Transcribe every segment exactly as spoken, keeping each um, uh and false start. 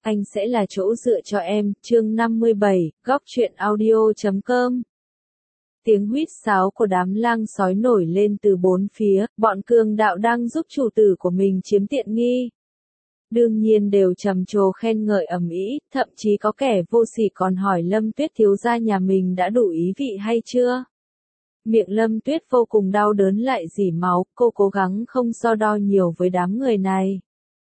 Anh sẽ là chỗ dựa cho em, chương năm mươi bảy, góc truyện audio chấm com. Tiếng huýt sáo của đám lang sói nổi lên từ bốn phía, bọn cường đạo đang giúp chủ tử của mình chiếm tiện nghi. Đương nhiên đều trầm trồ khen ngợi ầm ĩ, thậm chí có kẻ vô sỉ còn hỏi Lâm Tuyết thiếu gia nhà mình đã đủ ý vị hay chưa. Miệng Lâm Tuyết vô cùng đau đớn lại rỉ máu, cô cố gắng không so đo nhiều với đám người này.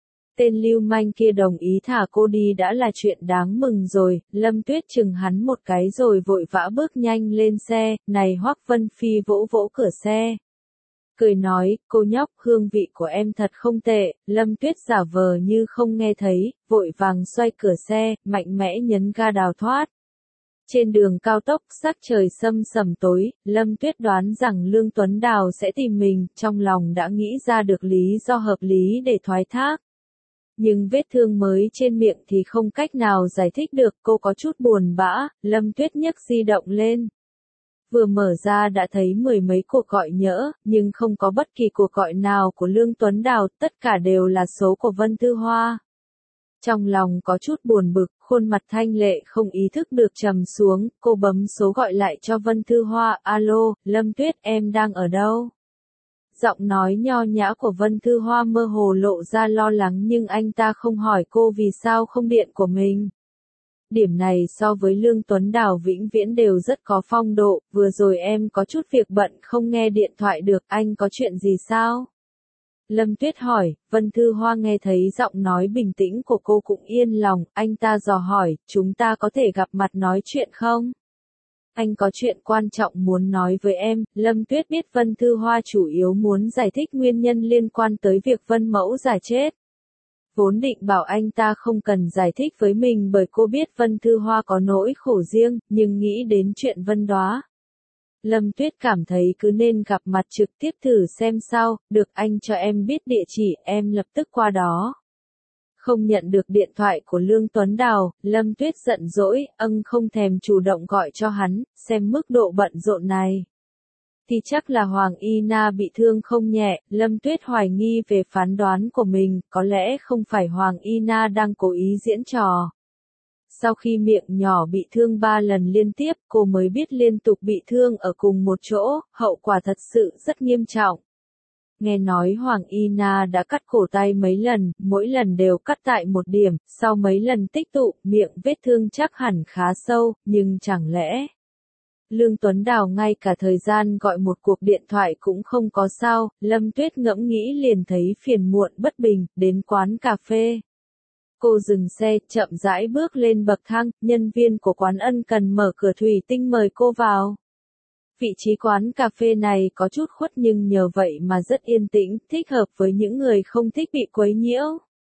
Tên lưu manh kia đồng ý thả cô đi đã là chuyện đáng mừng rồi, Lâm Tuyết chừng hắn một cái rồi vội vã bước nhanh lên xe, này Hoắc Vân Phi vỗ vỗ cửa xe. Cười nói, cô nhóc, hương vị của em thật không tệ, Lâm Tuyết giả vờ như không nghe thấy, vội vàng xoay cửa xe, mạnh mẽ nhấn ga đào thoát. Trên đường cao tốc, sắc trời sâm sầm tối, Lâm Tuyết đoán rằng Lương Tuấn Đào sẽ tìm mình, trong lòng đã nghĩ ra được lý do hợp lý để thoái thác. Nhưng vết thương mới trên miệng thì không cách nào giải thích được, cô có chút buồn bã, Lâm Tuyết nhấc di động lên. Vừa mở ra đã thấy mười mấy cuộc gọi nhỡ, nhưng không có bất kỳ cuộc gọi nào của Lương Tuấn Đào, tất cả đều là số của Vân Thư Hoa. Trong lòng có chút buồn bực, khuôn mặt thanh lệ không ý thức được trầm xuống, cô bấm số gọi lại cho Vân Thư Hoa, alo, Lâm Tuyết em đang ở đâu? Giọng nói nho nhã của Vân Thư Hoa mơ hồ lộ ra lo lắng nhưng anh ta không hỏi cô vì sao không điện của mình. Điểm này so với Lương Tuấn Đào vĩnh viễn đều rất có phong độ, vừa rồi em có chút việc bận không nghe điện thoại được, anh có chuyện gì sao? Lâm Tuyết hỏi, Vân Thư Hoa nghe thấy giọng nói bình tĩnh của cô cũng yên lòng, anh ta dò hỏi, chúng ta có thể gặp mặt nói chuyện không? Anh có chuyện quan trọng muốn nói với em, Lâm Tuyết biết Vân Thư Hoa chủ yếu muốn giải thích nguyên nhân liên quan tới việc Vân Mẫu giả chết. Vốn định bảo anh ta không cần giải thích với mình bởi cô biết Vân Thư Hoa có nỗi khổ riêng, nhưng nghĩ đến chuyện Vân Đóa. Lâm Tuyết cảm thấy cứ nên gặp mặt trực tiếp thử xem sao, được anh cho em biết địa chỉ, em lập tức qua đó. Không nhận được điện thoại của Lương Tuấn Đào, Lâm Tuyết giận dỗi, âng không thèm chủ động gọi cho hắn, xem mức độ bận rộn này. Thì chắc là Hoàng Y Na bị thương không nhẹ, Lâm Tuyết hoài nghi về phán đoán của mình, có lẽ không phải Hoàng Y Na đang cố ý diễn trò. Sau khi miệng nhỏ bị thương ba lần liên tiếp, cô mới biết liên tục bị thương ở cùng một chỗ, hậu quả thật sự rất nghiêm trọng. Nghe nói Hoàng Y Na đã cắt cổ tay mấy lần, mỗi lần đều cắt tại một điểm, sau mấy lần tích tụ, miệng vết thương chắc hẳn khá sâu, nhưng chẳng lẽ... Lương Tuấn Đào ngay cả thời gian gọi một cuộc điện thoại cũng không có sao, Lâm Tuyết ngẫm nghĩ liền thấy phiền muộn bất bình, đến quán cà phê. Cô dừng xe, chậm rãi bước lên bậc thang, nhân viên của quán ân cần mở cửa thủy tinh mời cô vào. Vị trí quán cà phê này có chút khuất nhưng nhờ vậy mà rất yên tĩnh, thích hợp với những người không thích bị quấy nhiễu.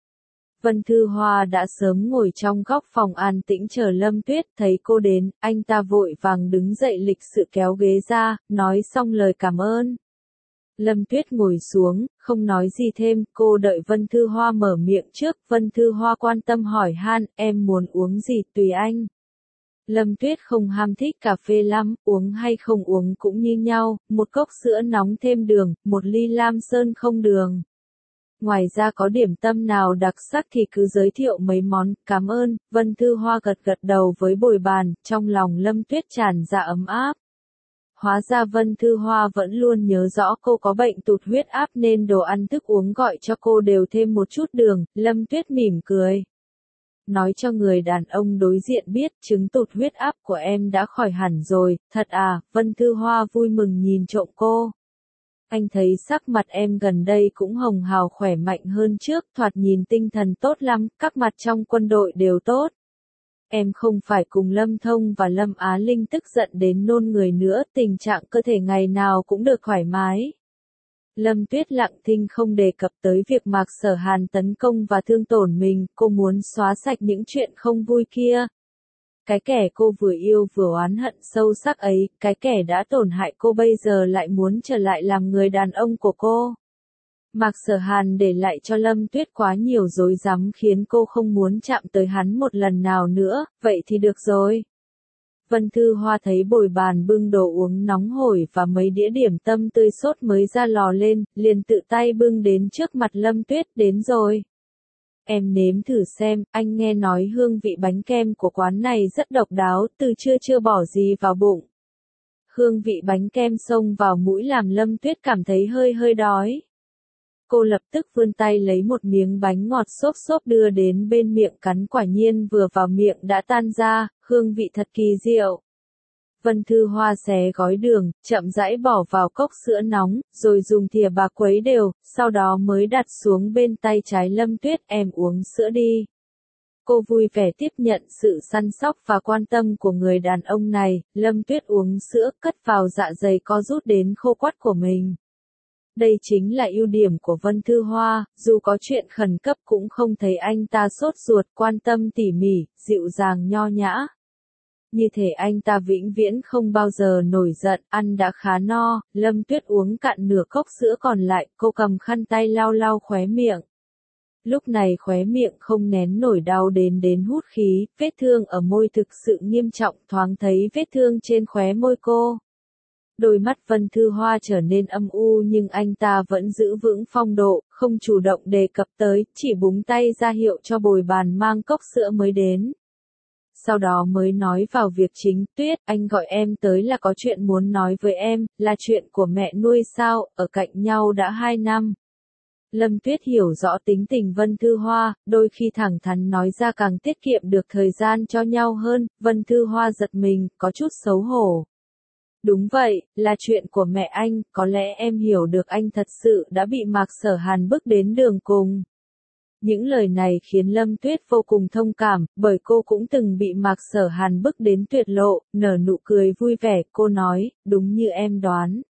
Vân Thư Hoa đã sớm ngồi trong góc phòng an tĩnh chờ Lâm Tuyết, thấy cô đến, anh ta vội vàng đứng dậy lịch sự kéo ghế ra, nói xong lời cảm ơn. Lâm Tuyết ngồi xuống, không nói gì thêm, cô đợi Vân Thư Hoa mở miệng trước, Vân Thư Hoa quan tâm hỏi han, em muốn uống gì tùy anh. Lâm Tuyết không ham thích cà phê lắm, uống hay không uống cũng như nhau, một cốc sữa nóng thêm đường, một ly lam sơn không đường. Ngoài ra có điểm tâm nào đặc sắc thì cứ giới thiệu mấy món, cảm ơn, Vân Thư Hoa gật gật đầu với bồi bàn, trong lòng Lâm Tuyết tràn ra ấm áp. Hóa ra Vân Thư Hoa vẫn luôn nhớ rõ cô có bệnh tụt huyết áp nên đồ ăn thức uống gọi cho cô đều thêm một chút đường, Lâm Tuyết mỉm cười. Nói cho người đàn ông đối diện biết chứng tụt huyết áp của em đã khỏi hẳn rồi, thật à, Vân Thư Hoa vui mừng nhìn trộm cô. Anh thấy sắc mặt em gần đây cũng hồng hào khỏe mạnh hơn trước, thoạt nhìn tinh thần tốt lắm, các mặt trong quân đội đều tốt. Em không phải cùng Lâm Thông và Lâm Á Linh tức giận đến nôn người nữa, tình trạng cơ thể ngày nào cũng được thoải mái. Lâm Tuyết lặng thinh không đề cập tới việc Mạc Sở Hàn tấn công và thương tổn mình, cô muốn xóa sạch những chuyện không vui kia. Cái kẻ cô vừa yêu vừa oán hận sâu sắc ấy, cái kẻ đã tổn hại cô bây giờ lại muốn trở lại làm người đàn ông của cô. Mạc Sở Hàn để lại cho Lâm Tuyết quá nhiều rối rắm khiến cô không muốn chạm tới hắn một lần nào nữa, vậy thì được rồi. Vân Thư Hoa thấy bồi bàn bưng đồ uống nóng hổi và mấy đĩa điểm tâm tươi sốt mới ra lò lên, liền tự tay bưng đến trước mặt Lâm Tuyết, đến rồi. em nếm thử xem, anh nghe nói hương vị bánh kem của quán này rất độc đáo, từ trưa chưa bỏ gì vào bụng. Hương vị bánh kem xông vào mũi làm Lâm Tuyết cảm thấy hơi hơi đói. Cô lập tức vươn tay lấy một miếng bánh ngọt xốp xốp đưa đến bên miệng cắn, quả nhiên vừa vào miệng đã tan ra, hương vị thật kỳ diệu. Vân Thư Hoa xé gói đường, chậm rãi bỏ vào cốc sữa nóng, rồi dùng thìa bạc quấy đều, sau đó mới đặt xuống bên tay trái Lâm Tuyết, em uống sữa đi. Cô vui vẻ tiếp nhận sự săn sóc và quan tâm của người đàn ông này, Lâm Tuyết uống sữa cất vào dạ dày co rút đến khô quắt của mình. Đây chính là ưu điểm của Vân Thư Hoa, dù có chuyện khẩn cấp cũng không thấy anh ta sốt ruột, quan tâm tỉ mỉ, dịu dàng nho nhã. Như thể anh ta vĩnh viễn không bao giờ nổi giận, ăn đã khá no, Lâm Tuyết uống cạn nửa cốc sữa còn lại, cô cầm khăn tay lau lau khóe miệng. Lúc này khóe miệng không nén nổi đau đến đến hút khí, vết thương ở môi thực sự nghiêm trọng, thoáng thấy vết thương trên khóe môi cô. Đôi mắt Vân Thư Hoa trở nên âm u nhưng anh ta vẫn giữ vững phong độ, không chủ động đề cập tới, chỉ búng tay ra hiệu cho bồi bàn mang cốc sữa mới đến. Sau đó mới nói vào việc chính, Tuyết, anh gọi em tới là có chuyện muốn nói với em, là chuyện của mẹ nuôi sao, ở cạnh nhau đã hai năm. Lâm Tuyết hiểu rõ tính tình Vân Thư Hoa, đôi khi thẳng thắn nói ra càng tiết kiệm được thời gian cho nhau hơn, Vân Thư Hoa giật mình, có chút xấu hổ. Đúng vậy, là chuyện của mẹ anh, có lẽ em hiểu được anh thật sự đã bị Mạc Sở Hàn bức đến đường cùng. Những lời này khiến Lâm Tuyết vô cùng thông cảm, bởi cô cũng từng bị Mạc Sở Hàn bức đến tuyệt lộ, nở nụ cười vui vẻ, cô nói, đúng như em đoán.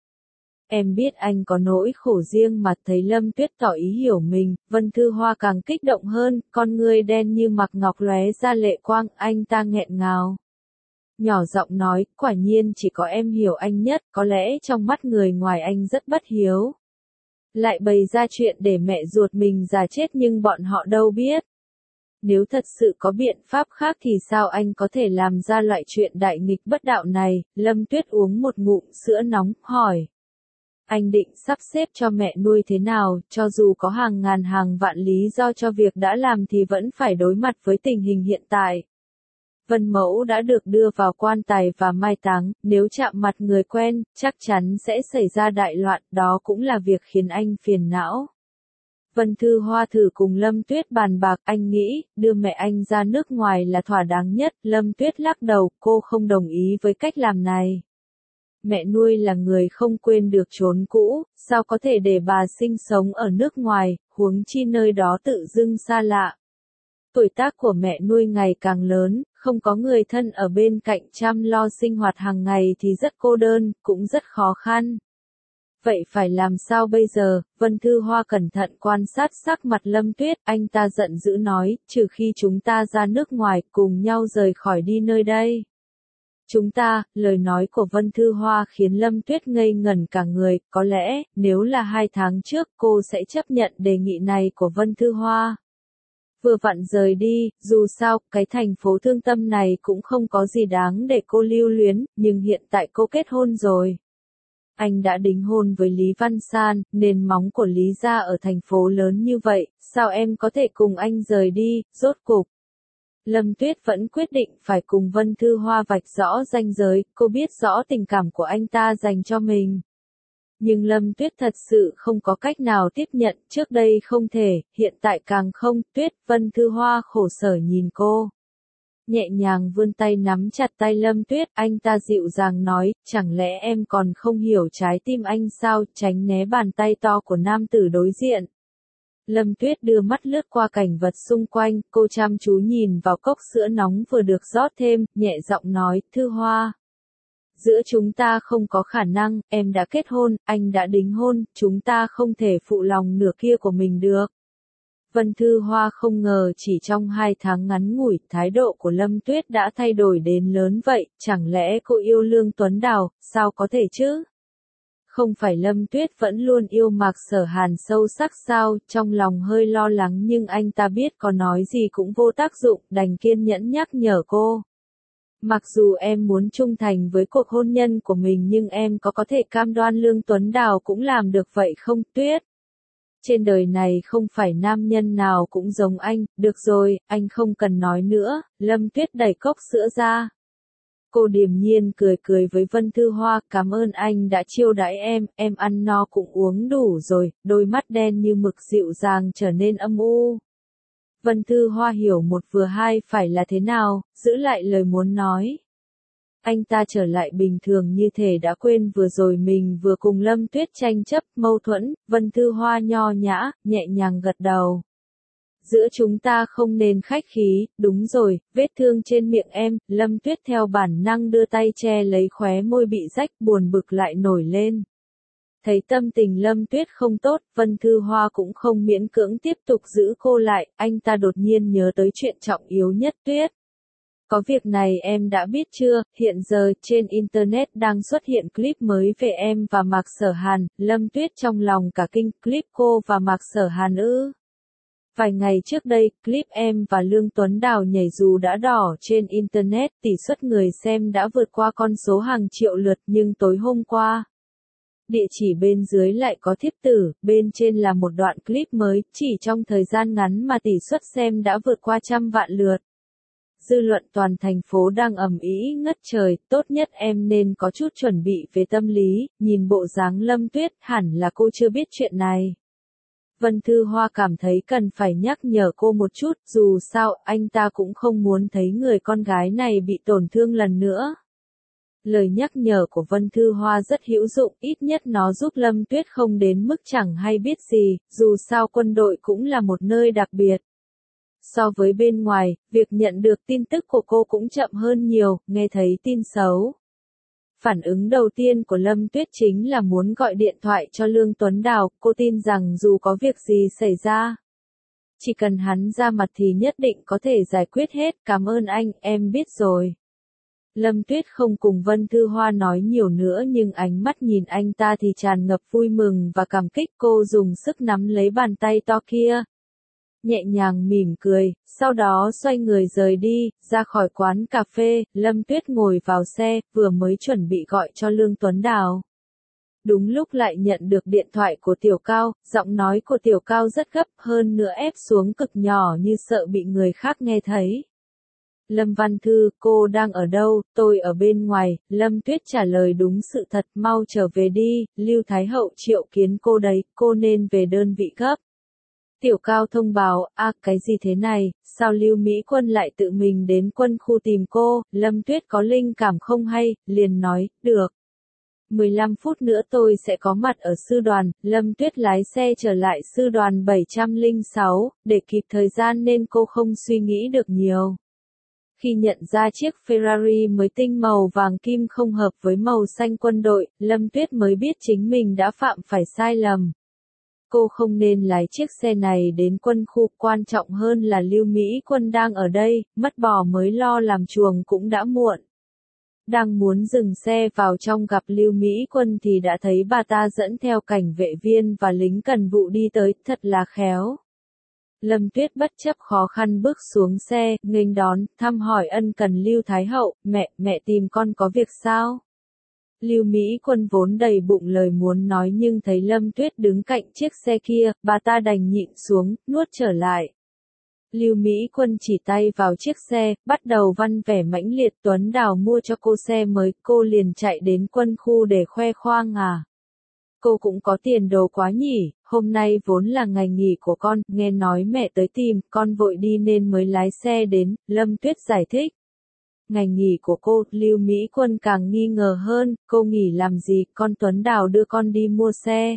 Em biết anh có nỗi khổ riêng mà thấy Lâm Tuyết tỏ ý hiểu mình, Vân Thư Hoa càng kích động hơn, con người đen như mặc ngọc lóe ra lệ quang, anh ta nghẹn ngào. Nhỏ giọng nói, quả nhiên chỉ có em hiểu anh nhất, có lẽ trong mắt người ngoài anh rất bất hiếu. Lại bày ra chuyện để mẹ ruột mình già chết nhưng bọn họ đâu biết. Nếu thật sự có biện pháp khác thì sao anh có thể làm ra loại chuyện đại nghịch bất đạo này, Lâm Tuyết uống một ngụm sữa nóng, hỏi. Anh định sắp xếp cho mẹ nuôi thế nào, cho dù có hàng ngàn hàng vạn lý do cho việc đã làm thì vẫn phải đối mặt với tình hình hiện tại. Vân Mẫu đã được đưa vào quan tài và mai táng, nếu chạm mặt người quen, chắc chắn sẽ xảy ra đại loạn, đó cũng là việc khiến anh phiền não. Vân Thư Hoa thử cùng Lâm Tuyết bàn bạc, anh nghĩ, đưa mẹ anh ra nước ngoài là thỏa đáng nhất, Lâm Tuyết lắc đầu, cô không đồng ý với cách làm này. Mẹ nuôi là người không quên được chốn cũ, sao có thể để bà sinh sống ở nước ngoài, huống chi nơi đó tự dưng xa lạ. Tuổi tác của mẹ nuôi ngày càng lớn, không có người thân ở bên cạnh chăm lo sinh hoạt hàng ngày thì rất cô đơn, cũng rất khó khăn. Vậy phải làm sao bây giờ? Vân Thư Hoa cẩn thận quan sát sắc mặt Lâm Tuyết, anh ta giận dữ nói, trừ khi chúng ta ra nước ngoài, cùng nhau rời khỏi đi nơi đây. Chúng ta, lời nói của Vân Thư Hoa khiến Lâm Tuyết ngây ngẩn cả người, có lẽ, nếu là hai tháng trước cô sẽ chấp nhận đề nghị này của Vân Thư Hoa. Vừa vặn rời đi, dù sao, cái thành phố thương tâm này cũng không có gì đáng để cô lưu luyến, nhưng hiện tại cô kết hôn rồi. Anh đã đính hôn với Lý Văn San, nền móng của Lý gia ở thành phố lớn như vậy, sao em có thể cùng anh rời đi, rốt cục. Lâm Tuyết vẫn quyết định phải cùng Vân Thư Hoa vạch rõ ranh giới, cô biết rõ tình cảm của anh ta dành cho mình. Nhưng Lâm Tuyết thật sự không có cách nào tiếp nhận, trước đây không thể, hiện tại càng không, Tuyết, Vân Thư Hoa khổ sở nhìn cô. Nhẹ nhàng vươn tay nắm chặt tay Lâm Tuyết, anh ta dịu dàng nói, chẳng lẽ em còn không hiểu trái tim anh sao, tránh né bàn tay to của nam tử đối diện. Lâm Tuyết đưa mắt lướt qua cảnh vật xung quanh, cô chăm chú nhìn vào cốc sữa nóng vừa được rót thêm, nhẹ giọng nói, Thư Hoa. Giữa chúng ta không có khả năng, em đã kết hôn, anh đã đính hôn, chúng ta không thể phụ lòng nửa kia của mình được. Vân Thư Hoa không ngờ chỉ trong hai tháng ngắn ngủi, thái độ của Lâm Tuyết đã thay đổi đến lớn vậy, chẳng lẽ cô yêu Lương Tuấn Đào, sao có thể chứ? Không phải Lâm Tuyết vẫn luôn yêu Mạc Sở Hàn sâu sắc sao, trong lòng hơi lo lắng nhưng anh ta biết có nói gì cũng vô tác dụng, đành kiên nhẫn nhắc nhở cô. Mặc dù em muốn trung thành với cuộc hôn nhân của mình nhưng em có có thể cam đoan Lương Tuấn Đào cũng làm được vậy không, Tuyết? Trên đời này không phải nam nhân nào cũng giống anh, được rồi, anh không cần nói nữa, Lâm Tuyết đẩy cốc sữa ra. Cô điềm nhiên cười cười với Vân Thư Hoa, cảm ơn anh đã chiêu đãi em, em ăn no cũng uống đủ rồi, đôi mắt đen như mực dịu dàng trở nên âm u. Vân Thư Hoa hiểu một vừa hai phải là thế nào, giữ lại lời muốn nói. Anh ta trở lại bình thường như thể đã quên vừa rồi mình vừa cùng Lâm Tuyết tranh chấp, mâu thuẫn, Vân Thư Hoa nho nhã, nhẹ nhàng gật đầu. Giữa chúng ta không nên khách khí, đúng rồi, vết thương trên miệng em, Lâm Tuyết theo bản năng đưa tay che lấy khóe môi bị rách, buồn bực lại nổi lên. Thấy tâm tình Lâm Tuyết không tốt, Vân Thư Hoa cũng không miễn cưỡng tiếp tục giữ cô lại, anh ta đột nhiên nhớ tới chuyện trọng yếu nhất. Tuyết. Có việc này em đã biết chưa, hiện giờ trên Internet đang xuất hiện clip mới về em và Mạc Sở Hàn, Lâm Tuyết trong lòng cả kinh, clip cô và Mạc Sở Hàn ư. Vài ngày trước đây, clip em và Lương Tuấn Đào nhảy dù đã đỏ trên Internet, tỷ suất người xem đã vượt qua con số hàng triệu lượt, nhưng tối hôm qua, địa chỉ bên dưới lại có thiếp tử, bên trên là một đoạn clip mới, chỉ trong thời gian ngắn mà tỷ suất xem đã vượt qua trăm vạn lượt. Dư luận toàn thành phố đang ầm ĩ ngất trời, tốt nhất em nên có chút chuẩn bị về tâm lý, nhìn bộ dáng Lâm Tuyết, hẳn là cô chưa biết chuyện này. Vân Thư Hoa cảm thấy cần phải nhắc nhở cô một chút, dù sao, anh ta cũng không muốn thấy người con gái này bị tổn thương lần nữa. Lời nhắc nhở của Vân Thư Hoa rất hữu dụng, ít nhất nó giúp Lâm Tuyết không đến mức chẳng hay biết gì, dù sao quân đội cũng là một nơi đặc biệt. So với bên ngoài, việc nhận được tin tức của cô cũng chậm hơn nhiều, nghe thấy tin xấu. Phản ứng đầu tiên của Lâm Tuyết chính là muốn gọi điện thoại cho Lương Tuấn Đào, cô tin rằng dù có việc gì xảy ra, chỉ cần hắn ra mặt thì nhất định có thể giải quyết hết, cảm ơn anh, em biết rồi. Lâm Tuyết không cùng Vân Thư Hoa nói nhiều nữa nhưng ánh mắt nhìn anh ta thì tràn ngập vui mừng và cảm kích, cô dùng sức nắm lấy bàn tay to kia. Nhẹ nhàng mỉm cười, sau đó xoay người rời đi, ra khỏi quán cà phê, Lâm Tuyết ngồi vào xe, vừa mới chuẩn bị gọi cho Lương Tuấn Đào. Đúng lúc lại nhận được điện thoại của Tiểu Cao, giọng nói của Tiểu Cao rất gấp, hơn nữa ép xuống cực nhỏ như sợ bị người khác nghe thấy. Lâm Văn Thư, cô đang ở đâu, tôi ở bên ngoài, Lâm Tuyết trả lời đúng sự thật, mau trở về đi, Lưu Thái Hậu triệu kiến cô đấy, cô nên về đơn vị gấp. Tiểu Cao thông báo, à cái gì thế này, sao Lưu Mỹ Quân lại tự mình đến quân khu tìm cô, Lâm Tuyết có linh cảm không hay, liền nói, được. mười lăm phút nữa tôi sẽ có mặt ở sư đoàn, Lâm Tuyết lái xe trở lại sư đoàn bảy trăm lẻ sáu, để kịp thời gian nên cô không suy nghĩ được nhiều. Khi nhận ra chiếc Ferrari mới tinh màu vàng kim không hợp với màu xanh quân đội, Lâm Tuyết mới biết chính mình đã phạm phải sai lầm. Cô không nên lái chiếc xe này đến quân khu, quan trọng hơn là Lưu Mỹ Quân đang ở đây, mất bò mới lo làm chuồng cũng đã muộn. Đang muốn dừng xe vào trong gặp Lưu Mỹ Quân thì đã thấy bà ta dẫn theo cảnh vệ viên và lính cần vụ đi tới, thật là khéo. Lâm Tuyết bất chấp khó khăn bước xuống xe, nghênh đón, thăm hỏi ân cần Lưu Thái Hậu, mẹ, mẹ tìm con có việc sao? Lưu Mỹ Quân vốn đầy bụng lời muốn nói nhưng thấy Lâm Tuyết đứng cạnh chiếc xe kia, bà ta đành nhịn xuống, nuốt trở lại. Lưu Mỹ Quân chỉ tay vào chiếc xe, bắt đầu văn vẻ mãnh liệt, Tuấn Đào mua cho cô xe mới, cô liền chạy đến quân khu để khoe khoang à. Cô cũng có tiền đồ quá nhỉ, hôm nay vốn là ngày nghỉ của con, nghe nói mẹ tới tìm, con vội đi nên mới lái xe đến, Lâm Tuyết giải thích. Ngày nghỉ của cô, Lưu Mỹ Quân càng nghi ngờ hơn, cô nghỉ làm gì, con Tuấn Đào đưa con đi mua xe.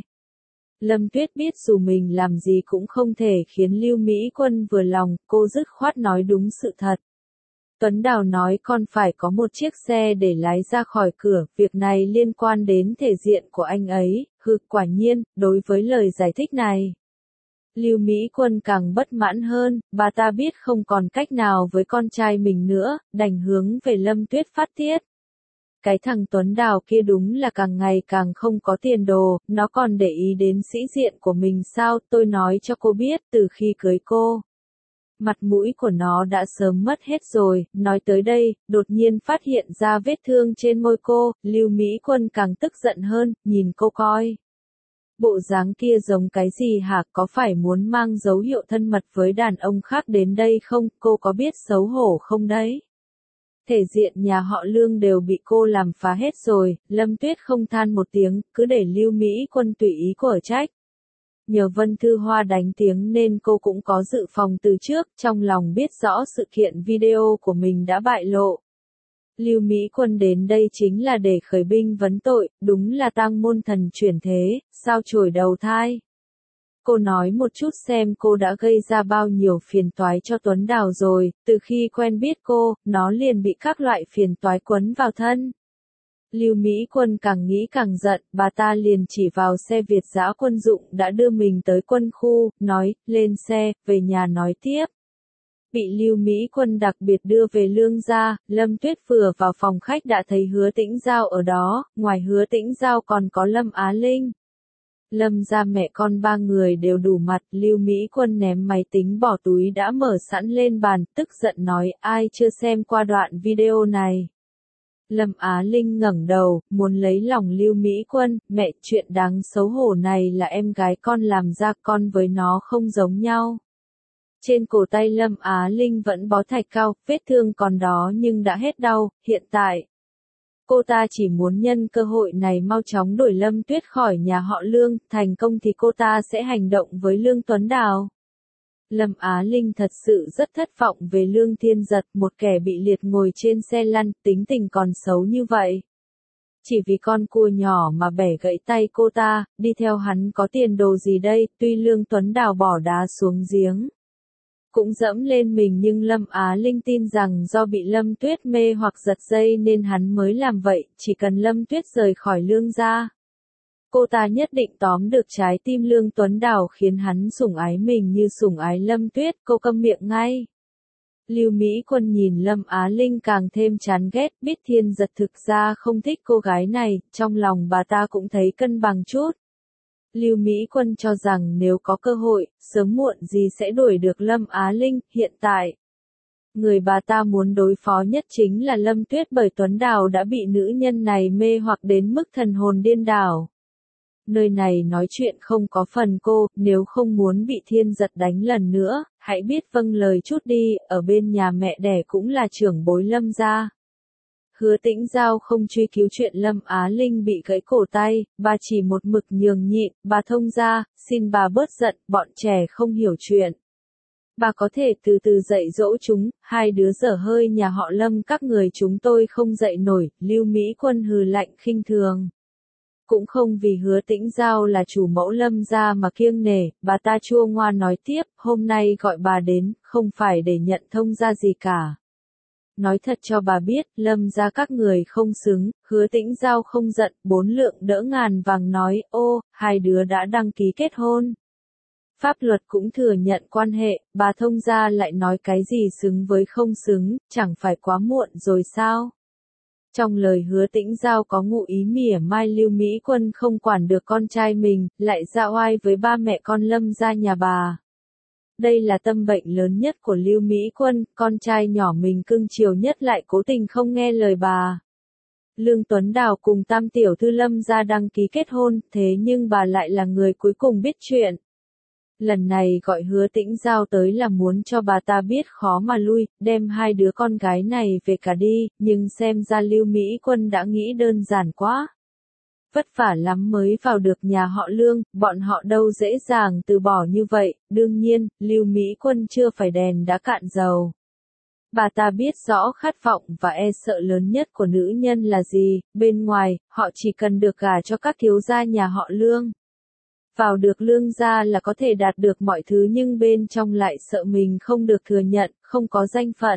Lâm Tuyết biết dù mình làm gì cũng không thể khiến Lưu Mỹ Quân vừa lòng, cô dứt khoát nói đúng sự thật. Tuấn Đào nói con phải có một chiếc xe để lái ra khỏi cửa, việc này liên quan đến thể diện của anh ấy, hừ, quả nhiên, đối với lời giải thích này. Lưu Mỹ Quân càng bất mãn hơn, bà ta biết không còn cách nào với con trai mình nữa, đành hướng về Lâm Tuyết phát tiết. Cái thằng Tuấn Đào kia đúng là càng ngày càng không có tiền đồ, nó còn để ý đến sĩ diện của mình sao, tôi nói cho cô biết, từ khi cưới cô. Mặt mũi của nó đã sớm mất hết rồi, nói tới đây, đột nhiên phát hiện ra vết thương trên môi cô, Lưu Mỹ Quân càng tức giận hơn, nhìn cô coi. Bộ dáng kia giống cái gì hả, có phải muốn mang dấu hiệu thân mật với đàn ông khác đến đây không, cô có biết xấu hổ không đấy? Thể diện nhà họ Lương đều bị cô làm phá hết rồi, Lâm Tuyết không than một tiếng, cứ để Lưu Mỹ Quân tùy ý của trách. Nhờ Vân Thư Hoa đánh tiếng nên cô cũng có dự phòng từ trước, trong lòng biết rõ sự kiện video của mình đã bại lộ. Lưu Mỹ Quân đến đây chính là để khởi binh vấn tội, đúng là tang môn thần chuyển thế, sao chổi đầu thai. Cô nói một chút xem cô đã gây ra bao nhiêu phiền toái cho Tuấn Đào rồi, từ khi quen biết cô, nó liền bị các loại phiền toái quấn vào thân. Lưu Mỹ Quân càng nghĩ càng giận, bà ta liền chỉ vào xe Việt dã quân dụng đã đưa mình tới quân khu, nói, lên xe, về nhà nói tiếp. Bị Lưu Mỹ Quân đặc biệt đưa về Lương gia, Lâm Tuyết vừa vào phòng khách đã thấy Hứa Tĩnh Giao ở đó, ngoài Hứa Tĩnh Giao còn có Lâm Á Linh. Lâm gia mẹ con ba người đều đủ mặt, Lưu Mỹ Quân ném máy tính bỏ túi đã mở sẵn lên bàn, tức giận nói, ai chưa xem qua đoạn video này. Lâm Á Linh ngẩng đầu, muốn lấy lòng Lưu Mỹ Quân, mẹ, chuyện đáng xấu hổ này là em gái con làm ra, con với nó không giống nhau. Trên cổ tay Lâm Á Linh vẫn bó thạch cao, vết thương còn đó nhưng đã hết đau, hiện tại. Cô ta chỉ muốn nhân cơ hội này mau chóng đuổi Lâm Tuyết khỏi nhà họ Lương, thành công thì cô ta sẽ hành động với Lương Tuấn Đào. Lâm Á Linh thật sự rất thất vọng về Lương Thiên Giật, một kẻ bị liệt ngồi trên xe lăn, tính tình còn xấu như vậy. Chỉ vì con cua nhỏ mà bẻ gãy tay cô ta, đi theo hắn có tiền đồ gì đây, tuy Lương Tuấn Đào bỏ đá xuống giếng. Cũng dẫm lên mình nhưng Lâm Á Linh tin rằng do bị Lâm Tuyết mê hoặc giật dây nên hắn mới làm vậy, chỉ cần Lâm Tuyết rời khỏi Lương gia. Cô ta nhất định tóm được trái tim Lương Tuấn Đào khiến hắn sủng ái mình như sủng ái Lâm Tuyết, cô câm miệng ngay. Lưu Mỹ Quân nhìn Lâm Á Linh càng thêm chán ghét, biết Thiên Giật thực ra không thích cô gái này, trong lòng bà ta cũng thấy cân bằng chút. Lưu Mỹ Quân cho rằng nếu có cơ hội, sớm muộn gì sẽ đuổi được Lâm Á Linh, hiện tại. Người bà ta muốn đối phó nhất chính là Lâm Tuyết bởi Tuấn Đào đã bị nữ nhân này mê hoặc đến mức thần hồn điên đảo. Nơi này nói chuyện không có phần cô, nếu không muốn bị Thiên Giật đánh lần nữa, hãy biết vâng lời chút đi, ở bên nhà mẹ đẻ cũng là trưởng bối Lâm gia. Hứa Tĩnh Giao không truy cứu chuyện Lâm Á Linh bị gãy cổ tay, bà chỉ một mực nhường nhịn, bà thông ra, xin bà bớt giận, bọn trẻ không hiểu chuyện. Bà có thể từ từ dạy dỗ chúng, hai đứa dở hơi nhà họ Lâm các người chúng tôi không dạy nổi, Lưu Mỹ Quân hừ lạnh khinh thường. Cũng không vì Hứa Tĩnh Giao là chủ mẫu Lâm gia mà kiêng nể, bà ta chua ngoa nói tiếp, hôm nay gọi bà đến, không phải để nhận thông gia gì cả. Nói thật cho bà biết, Lâm gia các người không xứng, Hứa Tĩnh Giao không giận, bốn lượng đỡ ngàn vàng nói, ô, hai đứa đã đăng ký kết hôn. Pháp luật cũng thừa nhận quan hệ, bà thông gia lại nói cái gì xứng với không xứng, chẳng phải quá muộn rồi sao? Trong lời Hứa Tĩnh Giao có ngụ ý mỉa mai Lưu Mỹ Quân không quản được con trai mình, lại ra oai với ba mẹ con Lâm gia nhà bà. Đây là tâm bệnh lớn nhất của Lưu Mỹ Quân, con trai nhỏ mình cưng chiều nhất lại cố tình không nghe lời bà. Lương Tuấn Đào cùng tam tiểu thư Lâm gia đăng ký kết hôn, thế nhưng bà lại là người cuối cùng biết chuyện. Lần này gọi Hứa Tĩnh Giao tới là muốn cho bà ta biết khó mà lui, đem hai đứa con gái này về cả đi, nhưng xem ra Lưu Mỹ Quân đã nghĩ đơn giản quá. Vất vả lắm mới vào được nhà họ Lương, bọn họ đâu dễ dàng từ bỏ như vậy, đương nhiên, Lưu Mỹ Quân chưa phải đèn đã cạn dầu. Bà ta biết rõ khát vọng và e sợ lớn nhất của nữ nhân là gì, bên ngoài, họ chỉ cần được gả cho các thiếu gia nhà họ Lương. Vào được Lương gia là có thể đạt được mọi thứ nhưng bên trong lại sợ mình không được thừa nhận, không có danh phận.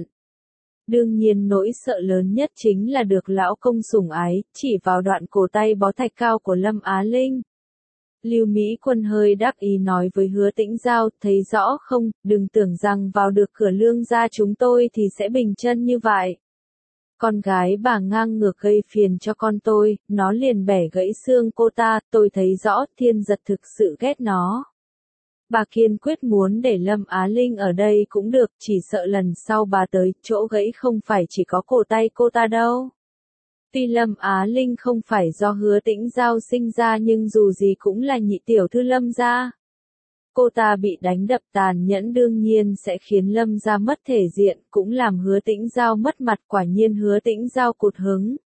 Đương nhiên nỗi sợ lớn nhất chính là được lão công sủng ái, chỉ vào đoạn cổ tay bó thạch cao của Lâm Á Linh. Lưu Mỹ Quân hơi đắc ý nói với Hứa Tĩnh Giao, thấy rõ không, đừng tưởng rằng vào được cửa Lương gia chúng tôi thì sẽ bình chân như vậy. Con gái bà ngang ngược gây phiền cho con tôi, nó liền bẻ gãy xương cô ta, tôi thấy rõ Thiên Giật thực sự ghét nó. Bà kiên quyết muốn để Lâm Á Linh ở đây cũng được, chỉ sợ lần sau bà tới, chỗ gãy không phải chỉ có cổ tay cô ta đâu. Tuy Lâm Á Linh không phải do Hứa Tĩnh Giao sinh ra nhưng dù gì cũng là nhị tiểu thư Lâm gia. Cô ta bị đánh đập tàn nhẫn đương nhiên sẽ khiến Lâm gia mất thể diện, cũng làm Hứa Tĩnh Giao mất mặt, quả nhiên Hứa Tĩnh Giao cụt hứng.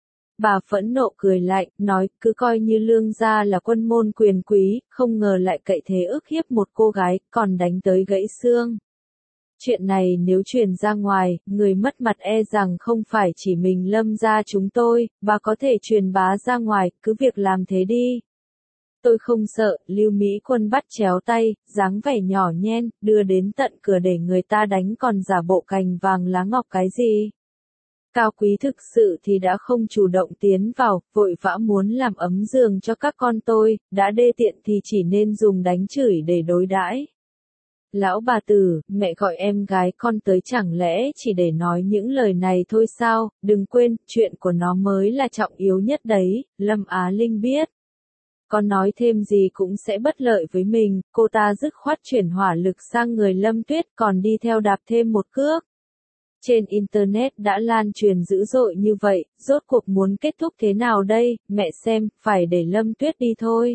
Bà phẫn nộ cười lạnh, nói, cứ coi như Lương gia là quân môn quyền quý, không ngờ lại cậy thế ức hiếp một cô gái, còn đánh tới gãy xương. Chuyện này nếu truyền ra ngoài, người mất mặt e rằng không phải chỉ mình Lâm gia chúng tôi, bà có thể truyền bá ra ngoài, cứ việc làm thế đi. Tôi không sợ, Lưu Mỹ Quân bắt chéo tay, dáng vẻ nhỏ nhen, đưa đến tận cửa để người ta đánh còn giả bộ cành vàng lá ngọc cái gì. Cao quý thực sự thì đã không chủ động tiến vào, vội vã muốn làm ấm giường cho các con tôi, đã đê tiện thì chỉ nên dùng đánh chửi để đối đãi. Lão bà tử, mẹ gọi em gái con tới chẳng lẽ chỉ để nói những lời này thôi sao, đừng quên, chuyện của nó mới là trọng yếu nhất đấy, Lâm Á Linh biết. Con nói thêm gì cũng sẽ bất lợi với mình, cô ta dứt khoát chuyển hỏa lực sang người Lâm Tuyết còn đi theo đạp thêm một cước. Trên Internet đã lan truyền dữ dội như vậy, rốt cuộc muốn kết thúc thế nào đây, mẹ xem, phải để Lâm Tuyết đi thôi.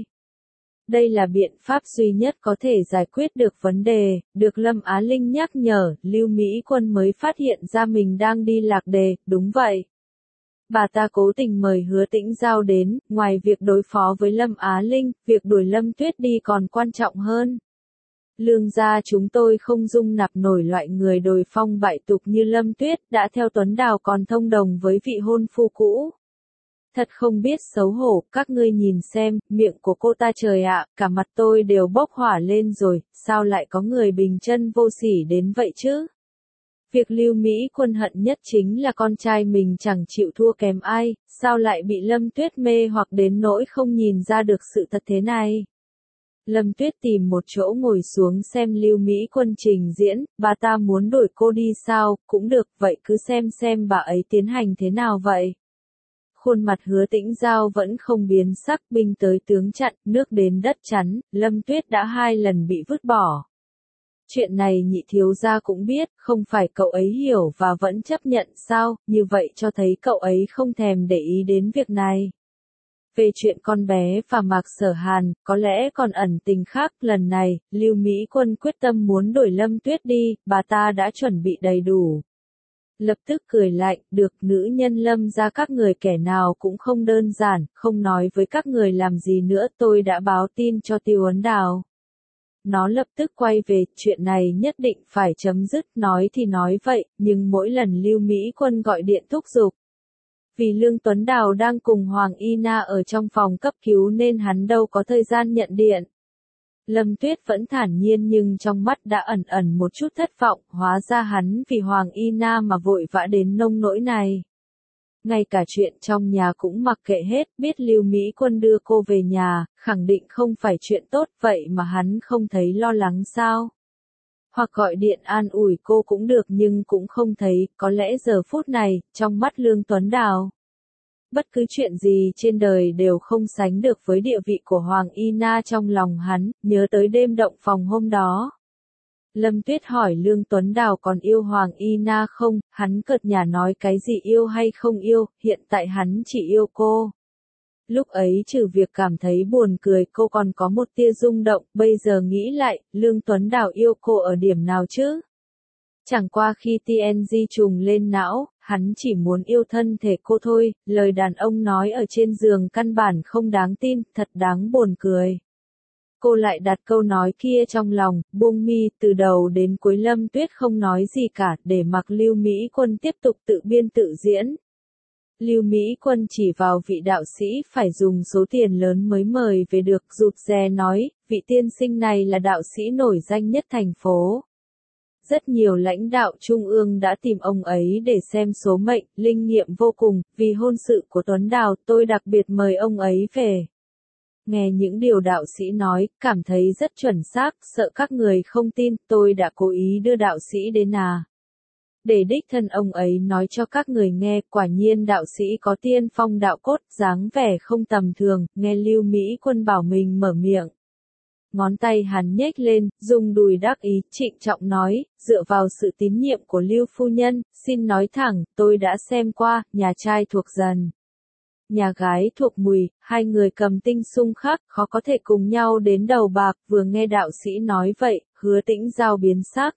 Đây là biện pháp duy nhất có thể giải quyết được vấn đề, được Lâm Á Linh nhắc nhở, Lưu Mỹ Quân mới phát hiện ra mình đang đi lạc đề, đúng vậy. Bà ta cố tình mời Hứa Tĩnh Giao đến, ngoài việc đối phó với Lâm Á Linh, việc đuổi Lâm Tuyết đi còn quan trọng hơn. Lương gia chúng tôi không dung nạp nổi loại người đồi phong bại tục như Lâm Tuyết, đã theo Tuấn Đào còn thông đồng với vị hôn phu cũ. Thật không biết xấu hổ, các ngươi nhìn xem, miệng của cô ta trời ạ, cả mặt tôi đều bốc hỏa lên rồi, sao lại có người bình chân vô sỉ đến vậy chứ? Việc Lưu Mỹ Quân hận nhất chính là con trai mình chẳng chịu thua kém ai, sao lại bị Lâm Tuyết mê hoặc đến nỗi không nhìn ra được sự thật thế này. Lâm Tuyết tìm một chỗ ngồi xuống xem Lưu Mỹ Quân trình diễn, bà ta muốn đuổi cô đi sao, cũng được, vậy cứ xem xem bà ấy tiến hành thế nào vậy. Khuôn mặt Hứa Tĩnh Giao vẫn không biến sắc, binh tới tướng chặn, nước đến đất chắn, Lâm Tuyết đã hai lần bị vứt bỏ. Chuyện này nhị thiếu gia cũng biết, không phải cậu ấy hiểu và vẫn chấp nhận sao, như vậy cho thấy cậu ấy không thèm để ý đến việc này. Về chuyện con bé và Mạc Sở Hàn, có lẽ còn ẩn tình khác, lần này, Lưu Mỹ Quân quyết tâm muốn đuổi Lâm Tuyết đi, bà ta đã chuẩn bị đầy đủ. Lập tức cười lạnh, được, nữ nhân Lâm ra các người kẻ nào cũng không đơn giản, không nói với các người làm gì nữa, tôi đã báo tin cho Tiêu Ấn Đào. Nó lập tức quay về, chuyện này nhất định phải chấm dứt, nói thì nói vậy, nhưng mỗi lần Lưu Mỹ Quân gọi điện thúc giục. Vì Lương Tuấn Đào đang cùng Hoàng Y Na ở trong phòng cấp cứu nên hắn đâu có thời gian nhận điện. Lâm Tuyết vẫn thản nhiên nhưng trong mắt đã ẩn ẩn một chút thất vọng, hóa ra hắn vì Hoàng Y Na mà vội vã đến nông nỗi này. Ngay cả chuyện trong nhà cũng mặc kệ hết, biết Lưu Mỹ Quân đưa cô về nhà, khẳng định không phải chuyện tốt, vậy mà hắn không thấy lo lắng sao? Hoặc gọi điện an ủi cô cũng được nhưng cũng không thấy, có lẽ giờ phút này, trong mắt Lương Tuấn Đào. Bất cứ chuyện gì trên đời đều không sánh được với địa vị của Hoàng Y Na trong lòng hắn, nhớ tới đêm động phòng hôm đó. Lâm Tuyết hỏi Lương Tuấn Đào còn yêu Hoàng Y Na không, hắn cợt nhả nói cái gì yêu hay không yêu, hiện tại hắn chỉ yêu cô. Lúc ấy trừ việc cảm thấy buồn cười cô còn có một tia rung động, bây giờ nghĩ lại, Lương Tuấn Đào yêu cô ở điểm nào chứ? Chẳng qua khi tê en giê trùng lên não, hắn chỉ muốn yêu thân thể cô thôi, lời đàn ông nói ở trên giường căn bản không đáng tin, thật đáng buồn cười. Cô lại đặt câu nói kia trong lòng, buông mi, từ đầu đến cuối Lâm Tuyết không nói gì cả, để mặc Lưu Mỹ Quân tiếp tục tự biên tự diễn. Lưu Mỹ Quân chỉ vào vị đạo sĩ phải dùng số tiền lớn mới mời về được, rụt rè nói, vị tiên sinh này là đạo sĩ nổi danh nhất thành phố. Rất nhiều lãnh đạo trung ương đã tìm ông ấy để xem số mệnh, linh nghiệm vô cùng, vì hôn sự của Tuấn Đào tôi đặc biệt mời ông ấy về. Nghe những điều đạo sĩ nói, cảm thấy rất chuẩn xác, sợ các người không tin, tôi đã cố ý đưa đạo sĩ đến à. Để đích thân ông ấy nói cho các người nghe, quả nhiên đạo sĩ có tiên phong đạo cốt, dáng vẻ không tầm thường, nghe Lưu Mỹ Quân bảo mình mở miệng. Ngón tay hắn nhếch lên, dùng đùi đắc ý, trịnh trọng nói, dựa vào sự tín nhiệm của Lưu phu nhân, xin nói thẳng, tôi đã xem qua, nhà trai thuộc dần. nhà gái thuộc Mùi, hai người cầm tinh xung khắc, khó có thể cùng nhau đến đầu bạc, vừa nghe đạo sĩ nói vậy, Hứa Tĩnh Giao biến sắc.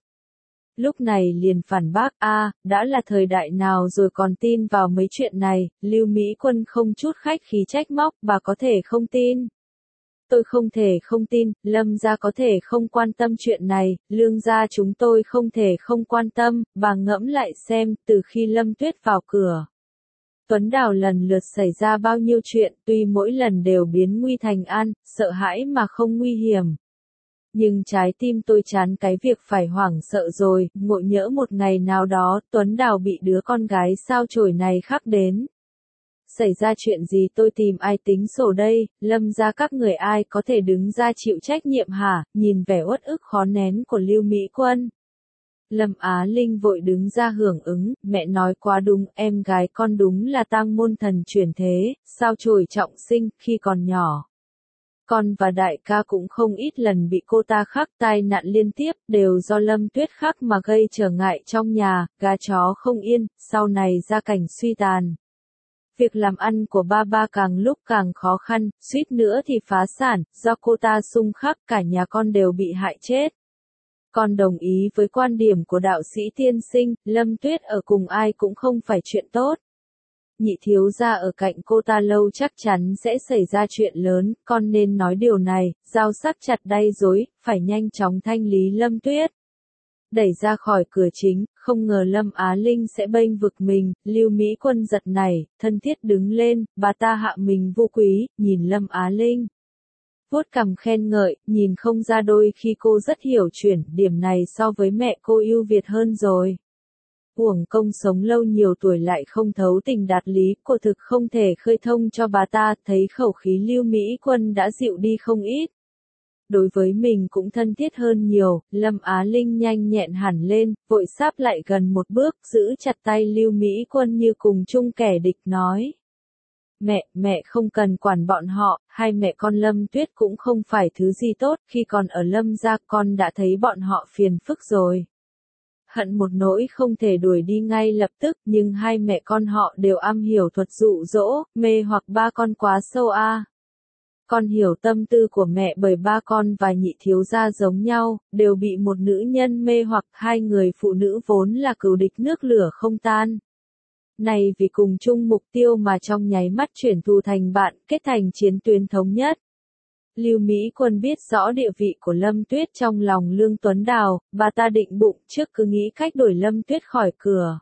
Lúc này liền phản bác, a, đã là thời đại nào rồi còn tin vào mấy chuyện này, Lưu Mỹ Quân không chút khách khí trách móc, bà có thể không tin. Tôi không thể không tin, Lâm gia có thể không quan tâm chuyện này, Lương gia chúng tôi không thể không quan tâm, bà ngẫm lại xem, từ khi Lâm Tuyết vào cửa. Tuấn Đào lần lượt xảy ra bao nhiêu chuyện, tuy mỗi lần đều biến nguy thành an, sợ hãi mà không nguy hiểm. Nhưng trái tim tôi chán cái việc phải hoảng sợ rồi, ngộ nhỡ một ngày nào đó, Tuấn Đào bị đứa con gái sao chổi này khắc đến. Xảy ra chuyện gì tôi tìm ai tính sổ đây, Lâm gia các người ai có thể đứng ra chịu trách nhiệm hả, nhìn vẻ uất ức khó nén của Lưu Mỹ Quân. Lâm Á Linh vội đứng ra hưởng ứng, mẹ nói quá đúng, em gái con đúng là tang môn thần chuyển thế, sao chổi trọng sinh, khi còn nhỏ. Con và đại ca cũng không ít lần bị cô ta khắc tai nạn liên tiếp, đều do Lâm Tuyết khắc mà gây trở ngại trong nhà, gà chó không yên, sau này gia cảnh suy tàn. Việc làm ăn của ba ba càng lúc càng khó khăn, suýt nữa thì phá sản, do cô ta xung khắc cả nhà con đều bị hại chết. Con đồng ý với quan điểm của đạo sĩ tiên sinh, Lâm Tuyết ở cùng ai cũng không phải chuyện tốt. Nhị thiếu gia ở cạnh cô ta lâu chắc chắn sẽ xảy ra chuyện lớn, con nên nói điều này, dao sắc chặt đay dối, phải nhanh chóng thanh lý Lâm Tuyết. Đẩy ra khỏi cửa chính, không ngờ Lâm Á Linh sẽ bênh vực mình, Lưu Mỹ Quân giật nảy, thân thiết đứng lên, bà ta hạ mình vô quý, nhìn Lâm Á Linh. Vuốt cằm khen ngợi, nhìn không ra đôi khi cô rất hiểu chuyển, điểm này so với mẹ cô ưu việt hơn rồi. Uổng công sống lâu nhiều tuổi lại không thấu tình đạt lý, cô thực không thể khơi thông cho bà ta, thấy khẩu khí Lưu Mỹ Quân đã dịu đi không ít. Đối với mình cũng thân thiết hơn nhiều, Lâm Á Linh nhanh nhẹn hẳn lên, vội sáp lại gần một bước, giữ chặt tay Lưu Mỹ Quân như cùng chung kẻ địch nói. Mẹ, mẹ không cần quản bọn họ, hai mẹ con Lâm Tuyết cũng không phải thứ gì tốt, khi còn ở Lâm gia con đã thấy bọn họ phiền phức rồi. Hận một nỗi không thể đuổi đi ngay lập tức, nhưng hai mẹ con họ đều am hiểu thuật dụ dỗ, mê hoặc ba con quá sâu a. À. Con hiểu tâm tư của mẹ bởi ba con và nhị thiếu gia giống nhau, đều bị một nữ nhân mê hoặc, hai người phụ nữ vốn là cừu địch nước lửa không tan. Này vì cùng chung mục tiêu mà trong nháy mắt chuyển thù thành bạn, kết thành chiến tuyến thống nhất. Lưu Mỹ Quân biết rõ địa vị của Lâm Tuyết trong lòng Lương Tuấn Đào, bà ta định bụng trước cứ nghĩ cách đuổi Lâm Tuyết khỏi cửa.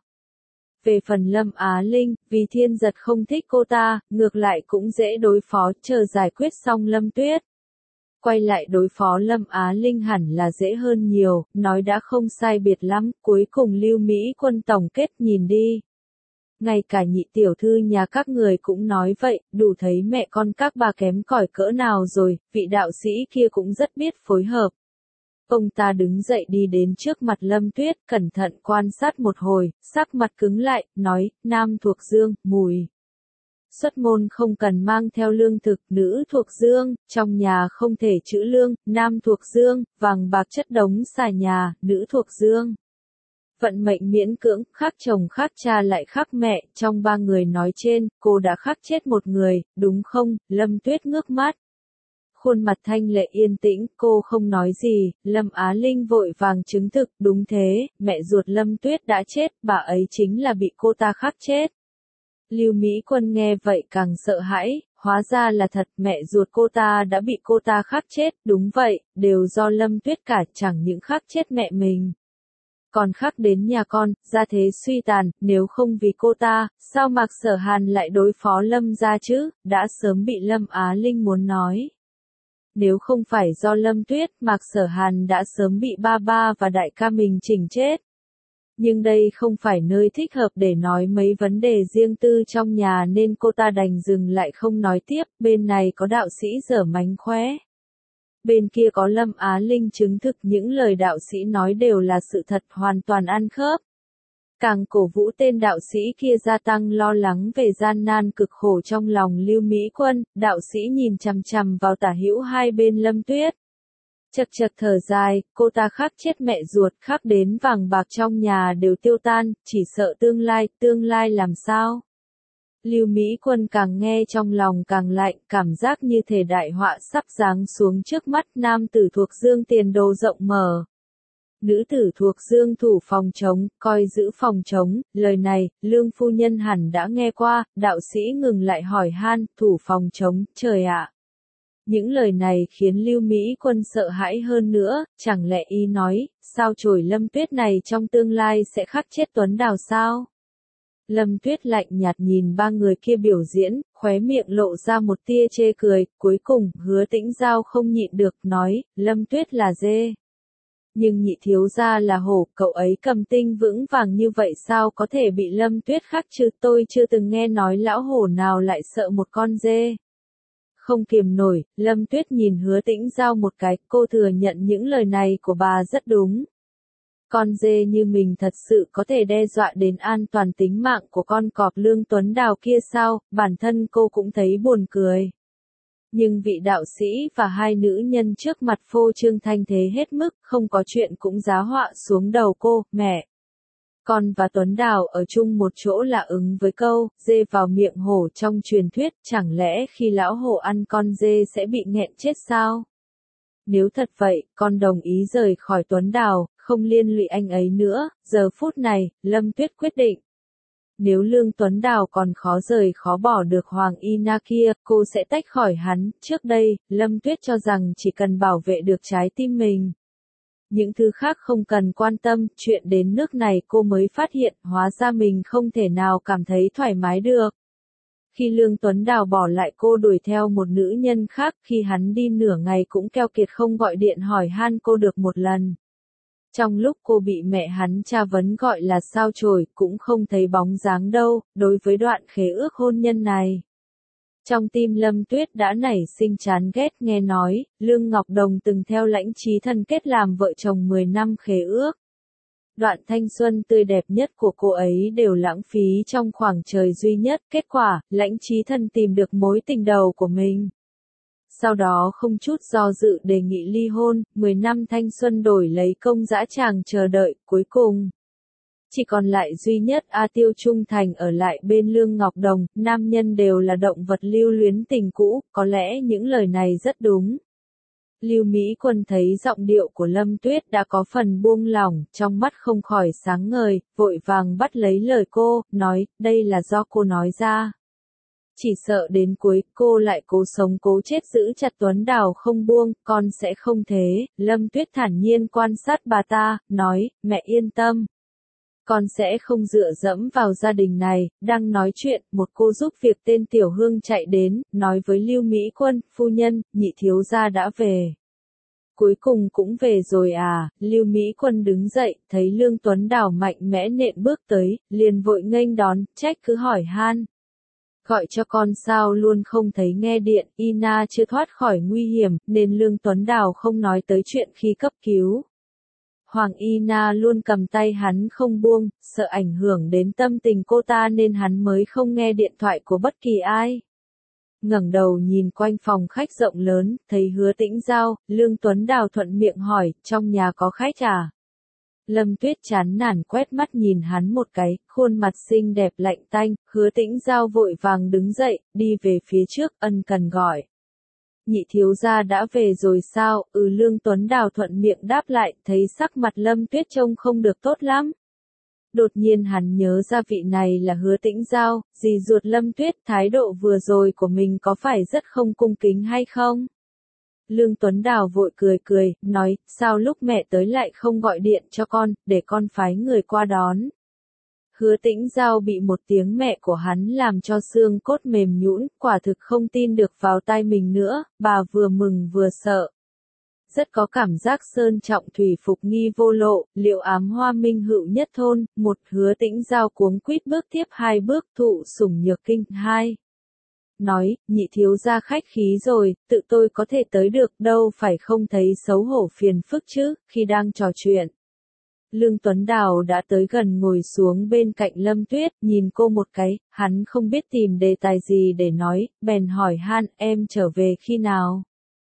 Về phần Lâm Á Linh, vì Thiên Giật không thích cô ta, ngược lại cũng dễ đối phó, chờ giải quyết xong Lâm Tuyết. Quay lại đối phó Lâm Á Linh hẳn là dễ hơn nhiều, nói đã không sai biệt lắm, cuối cùng Lưu Mỹ Quân tổng kết nhìn đi. Ngay cả nhị tiểu thư nhà các người cũng nói vậy, đủ thấy mẹ con các bà kém cỏi cỡ nào rồi, vị đạo sĩ kia cũng rất biết phối hợp. Ông ta đứng dậy đi đến trước mặt Lâm Tuyết, cẩn thận quan sát một hồi, sắc mặt cứng lại, nói, nam thuộc dương, Mùi. Xuất môn không cần mang theo lương thực, nữ thuộc dương, trong nhà không thể trữ lương, nam thuộc dương, vàng bạc chất đống xà nhà, nữ thuộc dương. Vận mệnh miễn cưỡng, khác chồng khác cha lại khác mẹ, trong ba người nói trên, cô đã khắc chết một người, đúng không? Lâm Tuyết ngước mắt. Khuôn mặt thanh lệ yên tĩnh, cô không nói gì, Lâm Á Linh vội vàng chứng thực, đúng thế, mẹ ruột Lâm Tuyết đã chết, bà ấy chính là bị cô ta khắc chết. Lưu Mỹ Quân nghe vậy càng sợ hãi, hóa ra là thật, mẹ ruột cô ta đã bị cô ta khắc chết, đúng vậy, đều do Lâm Tuyết cả, chẳng những khắc chết mẹ mình. Còn khắc đến nhà con, gia thế suy tàn, nếu không vì cô ta, sao Mạc Sở Hàn lại đối phó Lâm gia chứ, đã sớm bị Lâm Á Linh muốn nói. Nếu không phải do Lâm Tuyết, Mạc Sở Hàn đã sớm bị ba ba và đại ca mình chỉnh chết. Nhưng đây không phải nơi thích hợp để nói mấy vấn đề riêng tư trong nhà nên cô ta đành dừng lại không nói tiếp, bên này có đạo sĩ giở mánh khóe. Bên kia có Lâm Á Linh chứng thực những lời đạo sĩ nói đều là sự thật hoàn toàn ăn khớp. Càng cổ vũ tên đạo sĩ kia gia tăng lo lắng về gian nan cực khổ trong lòng Lưu Mỹ Quân, đạo sĩ nhìn chằm chằm vào tả hữu hai bên Lâm Tuyết. Chật chật thở dài, cô ta khắc chết mẹ ruột, khắc đến vàng bạc trong nhà đều tiêu tan, chỉ sợ tương lai, tương lai làm sao? Lưu Mỹ Quân càng nghe trong lòng càng lạnh, cảm giác như thể đại họa sắp giáng xuống trước mắt. Nam tử thuộc Dương tiền đồ rộng mở. Nữ tử thuộc Dương thủ phòng trống, coi giữ phòng trống, lời này, Lương phu nhân hẳn đã nghe qua. Đạo sĩ ngừng lại hỏi han, thủ phòng trống, trời ạ. Những lời này khiến Lưu Mỹ Quân sợ hãi hơn nữa, chẳng lẽ y nói, sao chổi Lâm Tuyết này trong tương lai sẽ khắc chết Tuấn Đào sao? Lâm Tuyết lạnh nhạt nhìn ba người kia biểu diễn, khóe miệng lộ ra một tia chê cười, cuối cùng, Hứa Tĩnh Giao không nhịn được, nói, Lâm Tuyết là dê. Nhưng nhị thiếu gia là hổ, cậu ấy cầm tinh vững vàng như vậy sao có thể bị Lâm Tuyết khắc chứ, tôi chưa từng nghe nói lão hổ nào lại sợ một con dê. Không kiềm nổi, Lâm Tuyết nhìn Hứa Tĩnh Giao một cái, cô thừa nhận những lời này của bà rất đúng. Con dê như mình thật sự có thể đe dọa đến an toàn tính mạng của con cọp Lương Tuấn Đào kia sao, bản thân cô cũng thấy buồn cười. Nhưng vị đạo sĩ và hai nữ nhân trước mặt phô trương thanh thế hết mức, không có chuyện cũng giá họa xuống đầu cô, mẹ. Con và Tuấn Đào ở chung một chỗ là ứng với câu, dê vào miệng hổ trong truyền thuyết, chẳng lẽ khi lão hổ ăn con dê sẽ bị nghẹn chết sao? Nếu thật vậy, con đồng ý rời khỏi Tuấn Đào, không liên lụy anh ấy nữa. Giờ phút này, Lâm Tuyết quyết định. Nếu Lương Tuấn Đào còn khó rời khó bỏ được Hoàng Y Na kia, cô sẽ tách khỏi hắn. Trước đây, Lâm Tuyết cho rằng chỉ cần bảo vệ được trái tim mình. Những thứ khác không cần quan tâm, chuyện đến nước này cô mới phát hiện, hóa ra mình không thể nào cảm thấy thoải mái được. Khi Lương Tuấn Đào bỏ lại cô đuổi theo một nữ nhân khác, khi hắn đi nửa ngày cũng keo kiệt không gọi điện hỏi han cô được một lần. Trong lúc cô bị mẹ hắn tra vấn gọi là sao chổi, cũng không thấy bóng dáng đâu, đối với đoạn khế ước hôn nhân này. Trong tim Lâm Tuyết đã nảy sinh chán ghét, nghe nói, Lương Ngọc Đồng từng theo Lãnh Chí Thần kết làm vợ chồng mười năm khế ước. Đoạn thanh xuân tươi đẹp nhất của cô ấy đều lãng phí trong khoảng trời duy nhất, kết quả, Lãnh Chí Thần tìm được mối tình đầu của mình. Sau đó không chút do dự đề nghị ly hôn, mười năm thanh xuân đổi lấy công dã tràng chờ đợi, cuối cùng. Chỉ còn lại duy nhất A Tiêu trung thành ở lại bên Lương Ngọc Đồng, nam nhân đều là động vật lưu luyến tình cũ, có lẽ những lời này rất đúng. Lưu Mỹ Quân thấy giọng điệu của Lâm Tuyết đã có phần buông lỏng, trong mắt không khỏi sáng ngời, vội vàng bắt lấy lời cô, nói, đây là do cô nói ra. Chỉ sợ đến cuối, cô lại cố sống cố chết giữ chặt Tuấn Đào không buông, con sẽ không thế. Lâm Tuyết thản nhiên quan sát bà ta, nói, mẹ yên tâm. Con sẽ không dựa dẫm vào gia đình này. Đang nói chuyện, một cô giúp việc tên Tiểu Hương chạy đến, nói với Lưu Mỹ Quân, phu nhân, nhị thiếu gia đã về. Cuối cùng cũng về rồi à. Lưu Mỹ Quân đứng dậy, thấy Lương Tuấn Đào mạnh mẽ nện bước tới, liền vội nghênh đón, trách cứ hỏi han. Gọi cho con sao luôn không thấy nghe điện, Ina chưa thoát khỏi nguy hiểm, nên Lương Tuấn Đào không nói tới chuyện khi cấp cứu. Hoàng Ina luôn cầm tay hắn không buông, sợ ảnh hưởng đến tâm tình cô ta nên hắn mới không nghe điện thoại của bất kỳ ai. Ngẩng đầu nhìn quanh phòng khách rộng lớn, thấy Hứa Tĩnh Giao, Lương Tuấn Đào thuận miệng hỏi, trong nhà có khách à? Lâm Tuyết chán nản quét mắt nhìn hắn một cái, khuôn mặt xinh đẹp lạnh tanh, Hứa Tĩnh Giao vội vàng đứng dậy, đi về phía trước, ân cần gọi. Nhị thiếu gia đã về rồi sao? Ừ, Lương Tuấn Đào thuận miệng đáp lại, thấy sắc mặt Lâm Tuyết trông không được tốt lắm. Đột nhiên hắn nhớ ra vị này là Hứa Tĩnh Giao, dì ruột Lâm Tuyết, thái độ vừa rồi của mình có phải rất không cung kính hay không? Lương Tuấn Đào vội cười cười, nói, sao lúc mẹ tới lại không gọi điện cho con, để con phái người qua đón. Hứa Tĩnh Giao bị một tiếng mẹ của hắn làm cho xương cốt mềm nhũn, quả thực không tin được vào tai mình nữa, bà vừa mừng vừa sợ. Rất có cảm giác sơn trọng thủy phục nghi vô lộ, liệu ám hoa minh hữu nhất thôn, một Hứa Tĩnh Giao cuống quýt bước tiếp hai bước thụ sủng nhược kinh, hai. Nói, nhị thiếu gia khách khí rồi, tự tôi có thể tới được, đâu phải không thấy xấu hổ phiền phức chứ, khi đang trò chuyện. Lương Tuấn Đào đã tới gần ngồi xuống bên cạnh Lâm Tuyết, nhìn cô một cái, hắn không biết tìm đề tài gì để nói, bèn hỏi han, em trở về khi nào?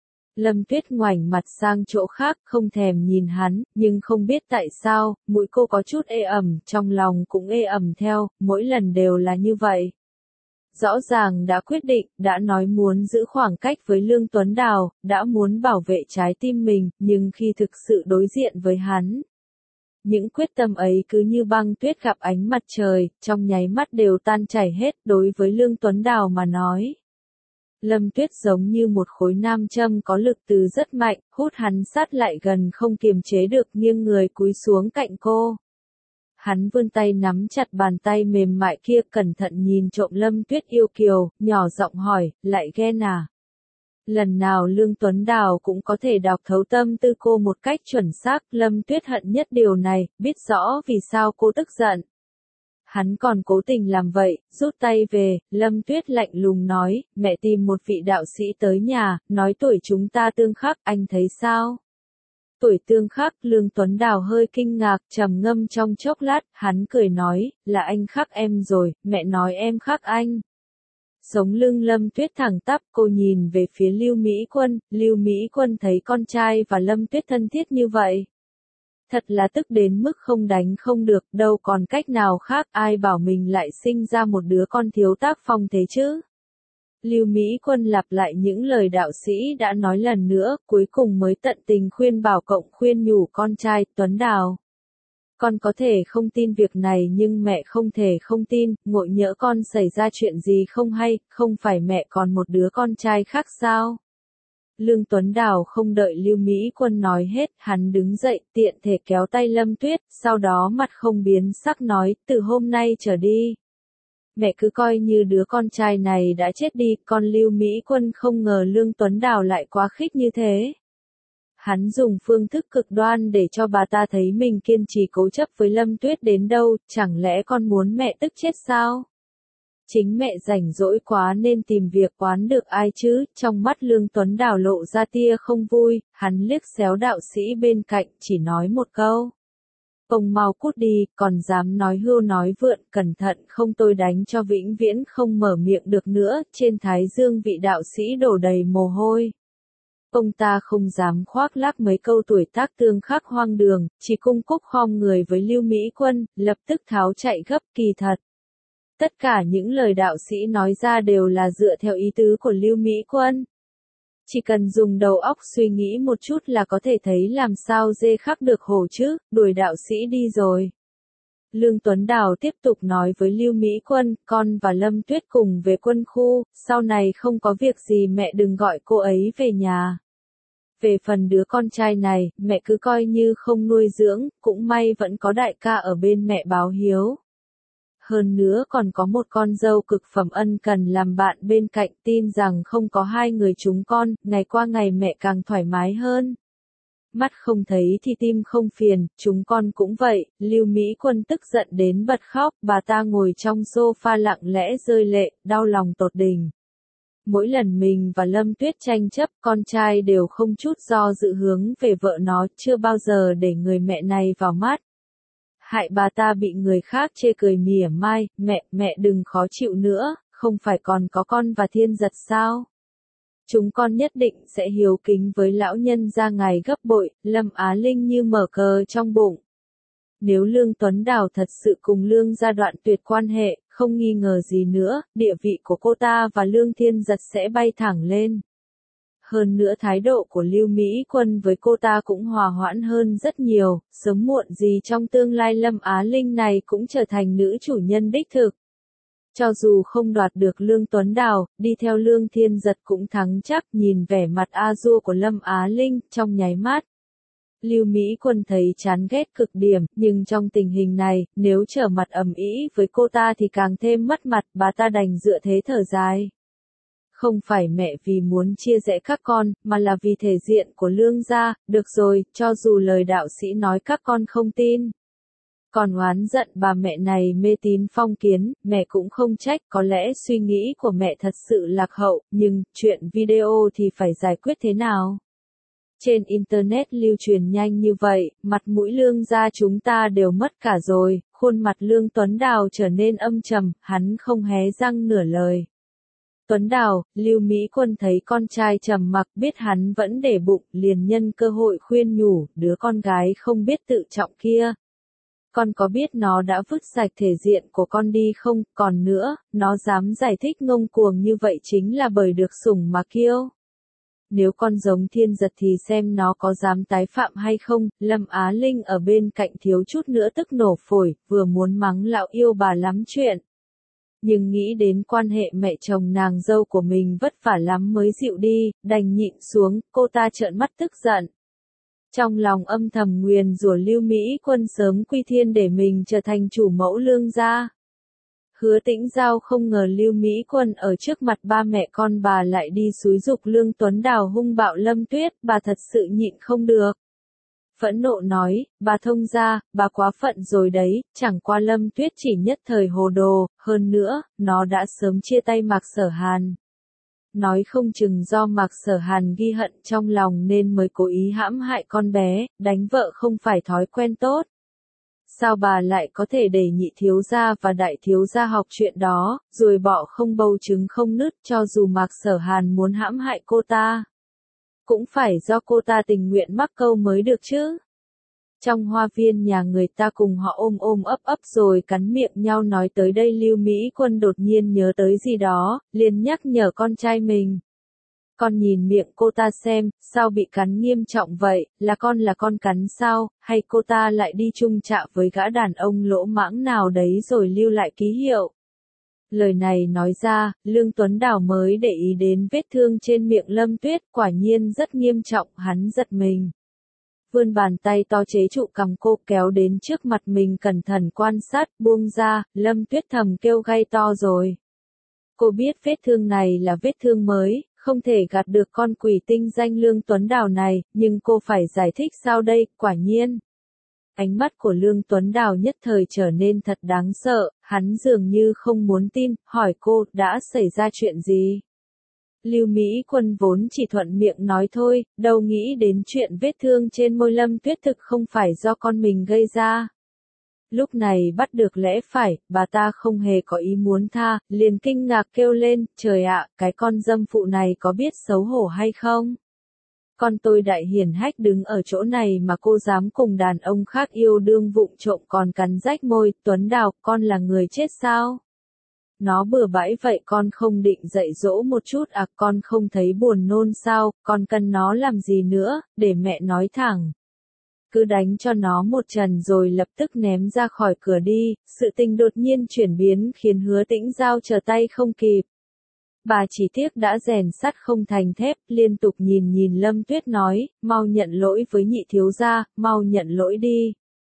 Lâm Tuyết ngoảnh mặt sang chỗ khác, không thèm nhìn hắn, nhưng không biết tại sao, mũi cô có chút ê ẩm, trong lòng cũng ê ẩm theo, mỗi lần đều là như vậy. rõ ràng đã quyết định, đã nói muốn giữ khoảng cách với Lương Tuấn Đào, đã muốn bảo vệ trái tim mình, nhưng khi thực sự đối diện với hắn, những quyết tâm ấy cứ như băng tuyết gặp ánh mặt trời, trong nháy mắt đều tan chảy hết. Đối với Lương Tuấn Đào mà nói, Lâm Tuyết giống như một khối nam châm có lực từ rất mạnh, hút hắn sát lại gần không kiềm chế được, nghiêng người cúi xuống cạnh cô. Hắn vươn tay nắm chặt bàn tay mềm mại kia, cẩn thận nhìn trộm Lâm Tuyết yêu kiều, nhỏ giọng hỏi, lại ghen à? Lần nào Lương Tuấn Đào cũng có thể đọc thấu tâm tư cô một cách chuẩn xác, Lâm Tuyết hận nhất điều này, biết rõ vì sao cô tức giận. Hắn còn cố tình làm vậy, rút tay về, Lâm Tuyết lạnh lùng nói, mẹ tìm một vị đạo sĩ tới nhà, nói tuổi chúng ta tương khắc, anh thấy sao? Tuổi tương khắc, Lương Tuấn Đào hơi kinh ngạc, trầm ngâm trong chốc lát, hắn cười nói, là anh khắc em rồi, mẹ nói em khắc anh. Sống lưng Lâm Tuyết thẳng tắp, cô nhìn về phía Lưu Mỹ Quân, Lưu Mỹ Quân thấy con trai và Lâm Tuyết thân thiết như vậy. Thật là tức đến mức không đánh không được, đâu còn cách nào khác, ai bảo mình lại sinh ra một đứa con thiếu tác phong thế chứ. Lưu Mỹ Quân lặp lại những lời đạo sĩ đã nói lần nữa, cuối cùng mới tận tình khuyên bảo cộng khuyên nhủ con trai, Tuấn Đào. Con có thể không tin việc này nhưng mẹ không thể không tin, ngộ nhỡ con xảy ra chuyện gì không hay, không phải mẹ còn một đứa con trai khác sao? Lương Tuấn Đào không đợi Lưu Mỹ Quân nói hết, hắn đứng dậy, tiện thể kéo tay Lâm Tuyết, sau đó mặt không biến sắc nói, từ hôm nay trở đi. Mẹ cứ coi như đứa con trai này đã chết đi, con Lưu Mỹ Quân không ngờ Lương Tuấn Đào lại quá khích như thế. Hắn dùng phương thức cực đoan để cho bà ta thấy mình kiên trì cố chấp với Lâm Tuyết đến đâu, chẳng lẽ con muốn mẹ tức chết sao? Chính mẹ rảnh rỗi quá nên tìm việc oán được ai chứ, trong mắt Lương Tuấn Đào lộ ra tia không vui, hắn liếc xéo đạo sĩ bên cạnh, chỉ nói một câu. Ông mau cút đi, còn dám nói hưu nói vượn, cẩn thận không tôi đánh cho vĩnh viễn không mở miệng được nữa, trên thái dương vị đạo sĩ đổ đầy mồ hôi. Ông ta không dám khoác lác mấy câu tuổi tác tương khắc hoang đường, chỉ cung cúc khom người với Lưu Mỹ Quân, lập tức tháo chạy gấp, kỳ thật. Tất cả những lời đạo sĩ nói ra đều là dựa theo ý tứ của Lưu Mỹ Quân. Chỉ cần dùng đầu óc suy nghĩ một chút là có thể thấy làm sao dê khắc được hổ chứ, đuổi đạo sĩ đi rồi. Lương Tuấn Đào tiếp tục nói với Lưu Mỹ Quân, con và Lâm Tuyết cùng về quân khu, sau này không có việc gì mẹ đừng gọi cô ấy về nhà. Về phần đứa con trai này, mẹ cứ coi như không nuôi dưỡng, cũng may vẫn có đại ca ở bên mẹ báo hiếu. Hơn nữa còn có một con dâu cực phẩm ân cần làm bạn bên cạnh, tin rằng không có hai người chúng con, ngày qua ngày mẹ càng thoải mái hơn. Mắt không thấy thì tim không phiền, chúng con cũng vậy. Lưu Mỹ Quân tức giận đến bật khóc, bà ta ngồi trong sofa lặng lẽ rơi lệ, đau lòng tột đỉnh. Mỗi lần mình và Lâm Tuyết tranh chấp, con trai đều không chút do dự hướng về vợ nó, chưa bao giờ để người mẹ này vào mắt. Hại bà ta bị người khác chê cười mỉa mai, mẹ, mẹ đừng khó chịu nữa, không phải còn có con và Thiên Giật sao? Chúng con nhất định sẽ hiếu kính với lão nhân ra ngày gấp bội, Lâm Á Linh như mở cờ trong bụng. Nếu Lương Tuấn Đào thật sự cùng Lương gia đoạn tuyệt quan hệ, không nghi ngờ gì nữa, địa vị của cô ta và Lương Thiên Giật sẽ bay thẳng lên. Hơn nữa thái độ của Lưu Mỹ Quân với cô ta cũng hòa hoãn hơn rất nhiều, sớm muộn gì trong tương lai Lâm Á Linh này cũng trở thành nữ chủ nhân đích thực. Cho dù không đoạt được Lương Tuấn Đào, đi theo Lương Thiên Giật cũng thắng chắc, nhìn vẻ mặt a dua của Lâm Á Linh, trong nháy mắt. Lưu Mỹ Quân thấy chán ghét cực điểm, nhưng trong tình hình này, nếu trở mặt ầm ĩ với cô ta thì càng thêm mất mặt, bà ta đành dựa thế thở dài. Không phải mẹ vì muốn chia rẽ các con, mà là vì thể diện của Lương gia, được rồi, cho dù lời đạo sĩ nói các con không tin. Còn oán giận bà mẹ này mê tín phong kiến, mẹ cũng không trách, có lẽ suy nghĩ của mẹ thật sự lạc hậu, nhưng, chuyện video thì phải giải quyết thế nào? Trên Internet lưu truyền nhanh như vậy, mặt mũi Lương gia chúng ta đều mất cả rồi, khuôn mặt Lương Tuấn Đào trở nên âm trầm, hắn không hé răng nửa lời. Tuấn Đào, Lưu Mỹ Quân thấy con trai trầm mặc biết hắn vẫn để bụng, liền nhân cơ hội khuyên nhủ, đứa con gái không biết tự trọng kia. Con có biết nó đã vứt sạch thể diện của con đi không? Còn nữa, nó dám giải thích ngông cuồng như vậy chính là bởi được sủng mà kiêu. Nếu con giống Thiên Giật thì xem nó có dám tái phạm hay không. Lâm Á Linh ở bên cạnh thiếu chút nữa tức nổ phổi, vừa muốn mắng lão yêu bà lắm chuyện. Nhưng nghĩ đến quan hệ mẹ chồng nàng dâu của mình vất vả lắm mới dịu đi, đành nhịn xuống, cô ta trợn mắt tức giận. Trong lòng âm thầm nguyền rủa Lưu Mỹ Quân sớm quy thiên để mình trở thành chủ mẫu lương gia. Hứa Tĩnh Giao không ngờ Lưu Mỹ Quân ở trước mặt ba mẹ con bà lại đi xúi giục Lương Tuấn Đào hung bạo Lâm Tuyết, bà thật sự nhịn không được. Phẫn nộ nói, bà thông gia, bà quá phận rồi đấy, chẳng qua Lâm Tuyết chỉ nhất thời hồ đồ, hơn nữa, nó đã sớm chia tay Mạc Sở Hàn. Nói không chừng do Mạc Sở Hàn ghi hận trong lòng nên mới cố ý hãm hại con bé, đánh vợ không phải thói quen tốt. Sao bà lại có thể để nhị thiếu gia và đại thiếu gia học chuyện đó, rồi bỏ không bầu trứng không nứt cho dù Mạc Sở Hàn muốn hãm hại cô ta. Cũng phải do cô ta tình nguyện mắc câu mới được chứ. Trong hoa viên nhà người ta cùng họ ôm ôm ấp ấp rồi cắn miệng nhau nói tới đây Lưu Mỹ Quân đột nhiên nhớ tới gì đó, liền nhắc nhở con trai mình. Con nhìn miệng cô ta xem, sao bị cắn nghiêm trọng vậy, là con là con cắn sao, hay cô ta lại đi chung chạ với gã đàn ông lỗ mãng nào đấy rồi lưu lại ký hiệu. Lời này nói ra, Lương Tuấn Đào mới để ý đến vết thương trên miệng Lâm Tuyết, quả nhiên rất nghiêm trọng, hắn giật mình. Vươn bàn tay to chế trụ cằm cô kéo đến trước mặt mình cẩn thận quan sát, buông ra, Lâm Tuyết thầm kêu gay to rồi. Cô biết vết thương này là vết thương mới, không thể gạt được con quỷ tinh danh Lương Tuấn Đào này, nhưng cô phải giải thích sao đây, quả nhiên. Ánh mắt của Lương Tuấn Đào nhất thời trở nên thật đáng sợ, hắn dường như không muốn tin, hỏi cô, đã xảy ra chuyện gì? Lưu Mỹ Quân vốn chỉ thuận miệng nói thôi, đâu nghĩ đến chuyện vết thương trên môi Lâm Tuyết thực không phải do con mình gây ra. Lúc này bắt được lẽ phải, bà ta không hề có ý muốn tha, liền kinh ngạc kêu lên, trời ạ, cái con dâm phụ này có biết xấu hổ hay không? Con tôi đại hiển hách đứng ở chỗ này mà cô dám cùng đàn ông khác yêu đương vụng trộm còn cắn rách môi, Tuấn Đào, con là người chết sao? Nó bừa bãi vậy con không định dạy dỗ một chút à, con không thấy buồn nôn sao, con cần nó làm gì nữa, để mẹ nói thẳng. Cứ đánh cho nó một trần rồi lập tức ném ra khỏi cửa đi, sự tình đột nhiên chuyển biến khiến Hứa Tĩnh Giao trở tay không kịp. Bà chỉ tiếc đã rèn sắt không thành thép, liên tục nhìn nhìn Lâm Tuyết nói, mau nhận lỗi với nhị thiếu gia, mau nhận lỗi đi.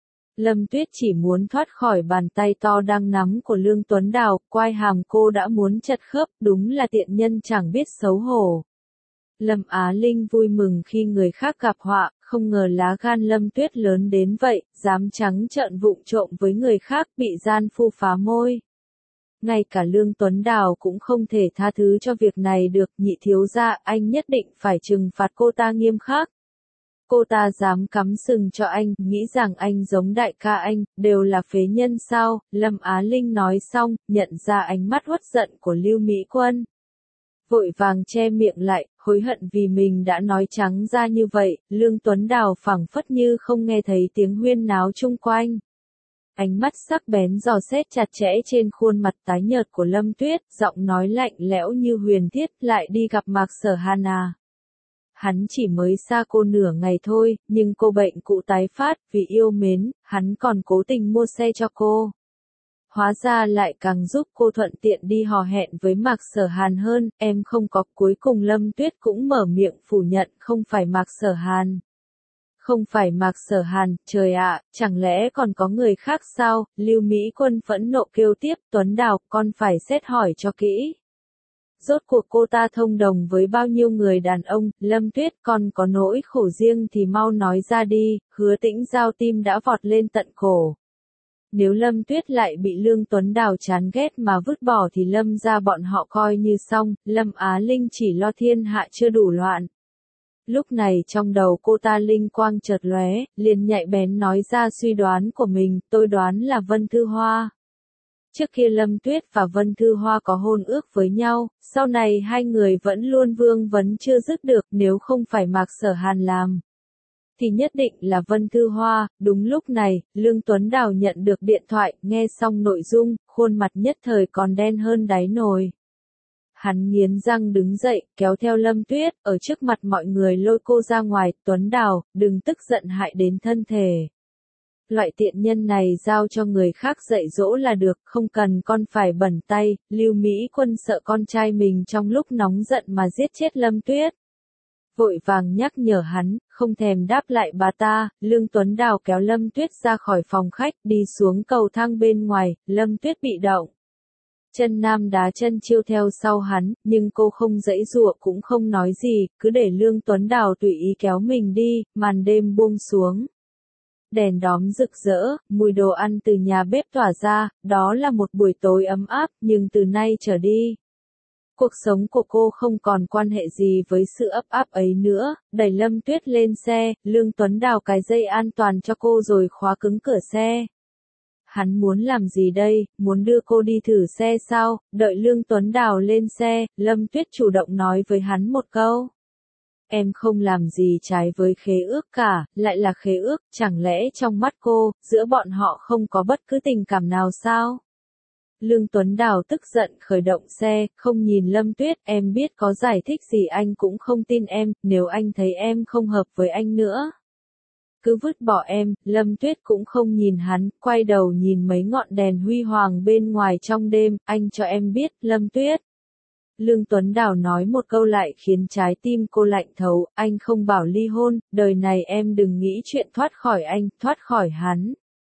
Lâm Tuyết chỉ muốn thoát khỏi bàn tay to đang nắm của Lương Tuấn Đào, quai hàm cô đã muốn chật khớp, đúng là tiện nhân chẳng biết xấu hổ. Lâm Á Linh vui mừng khi người khác gặp họa, không ngờ lá gan Lâm Tuyết lớn đến vậy, dám trắng trợn vụng trộm với người khác, bị gian phu phá môi. Ngay cả Lương Tuấn Đào cũng không thể tha thứ cho việc này được, nhị thiếu gia, anh nhất định phải trừng phạt cô ta nghiêm khắc. Cô ta dám cắm sừng cho anh, nghĩ rằng anh giống đại ca anh, đều là phế nhân sao, Lâm Á Linh nói xong, nhận ra ánh mắt uất giận của Lưu Mỹ Quân. Vội vàng che miệng lại, hối hận vì mình đã nói trắng ra như vậy, Lương Tuấn Đào phảng phất như không nghe thấy tiếng huyên náo chung quanh. Ánh mắt sắc bén dò xét chặt chẽ trên khuôn mặt tái nhợt của Lâm Tuyết, giọng nói lạnh lẽo như huyền thiết, lại đi gặp Mạc Sở Hàn à. Hắn chỉ mới xa cô nửa ngày thôi, nhưng cô bệnh cụ tái phát, vì yêu mến, hắn còn cố tình mua xe cho cô. Hóa ra lại càng giúp cô thuận tiện đi hò hẹn với Mạc Sở Hàn hơn, em không có. Cuối cùng Lâm Tuyết cũng mở miệng phủ nhận không phải Mạc Sở Hàn. Không phải Mạc Sở Hàn, trời ạ, chẳng lẽ còn có người khác sao? Lưu Mỹ Quân phẫn nộ kêu tiếp, Tuấn Đào, con phải xét hỏi cho kỹ. Rốt cuộc cô ta thông đồng với bao nhiêu người đàn ông, Lâm Tuyết còn có nỗi khổ riêng thì mau nói ra đi, Hứa Tĩnh Giao tim đã vọt lên tận cổ. Nếu Lâm Tuyết lại bị Lương Tuấn Đào chán ghét mà vứt bỏ thì Lâm ra bọn họ coi như xong, Lâm Á Linh chỉ lo thiên hạ chưa đủ loạn. Lúc này trong đầu cô ta linh quang chợt lóe, liền nhạy bén nói ra suy đoán của mình, tôi đoán là Vân Thư Hoa. Trước kia Lâm Tuyết và Vân Thư Hoa có hôn ước với nhau, sau này hai người vẫn luôn vương vấn chưa dứt được, nếu không phải Mạc Sở Hàn làm. thì nhất định là Vân Thư Hoa. Đúng lúc này, Lương Tuấn Đào nhận được điện thoại, nghe xong nội dung, khuôn mặt nhất thời còn đen hơn đáy nồi. Hắn nghiến răng đứng dậy, kéo theo Lâm Tuyết, ở trước mặt mọi người lôi cô ra ngoài. Tuấn Đào, đừng tức giận hại đến thân thể. Loại tiện nhân này giao cho người khác dạy dỗ là được, không cần con phải bẩn tay. Lưu Mỹ Quân sợ con trai mình trong lúc nóng giận mà giết chết Lâm Tuyết. Vội vàng nhắc nhở hắn, không thèm đáp lại bà ta. Lương Tuấn Đào kéo Lâm Tuyết ra khỏi phòng khách, đi xuống cầu thang bên ngoài. Lâm Tuyết bị động. Chân nam đá chân chiêu theo sau hắn, nhưng cô không giãy giụa cũng không nói gì, cứ để Lương Tuấn Đào tùy ý kéo mình đi. Màn đêm buông xuống. Đèn đóm rực rỡ, mùi đồ ăn từ nhà bếp tỏa ra, đó là một buổi tối ấm áp, nhưng từ nay trở đi. Cuộc sống của cô không còn quan hệ gì với sự ấp áp ấy nữa. Đẩy Lâm Tuyết lên xe, Lương Tuấn Đào cài dây an toàn cho cô rồi khóa cứng cửa xe. Hắn muốn làm gì đây, muốn đưa cô đi thử xe sao? Đợi Lương Tuấn Đào lên xe, Lâm Tuyết chủ động nói với hắn một câu. Em không làm gì trái với khế ước cả, lại là khế ước, chẳng lẽ trong mắt cô, giữa bọn họ không có bất cứ tình cảm nào sao? Lương Tuấn Đào tức giận khởi động xe, không nhìn Lâm Tuyết, em biết có giải thích gì anh cũng không tin em, nếu anh thấy em không hợp với anh nữa. Cứ vứt bỏ em. Lâm Tuyết cũng không nhìn hắn, quay đầu nhìn mấy ngọn đèn huy hoàng bên ngoài trong đêm, anh cho em biết, Lâm Tuyết. Lương Tuấn Đào nói một câu lại khiến trái tim cô lạnh thấu, anh không bảo ly hôn, đời này em đừng nghĩ chuyện thoát khỏi anh, thoát khỏi hắn.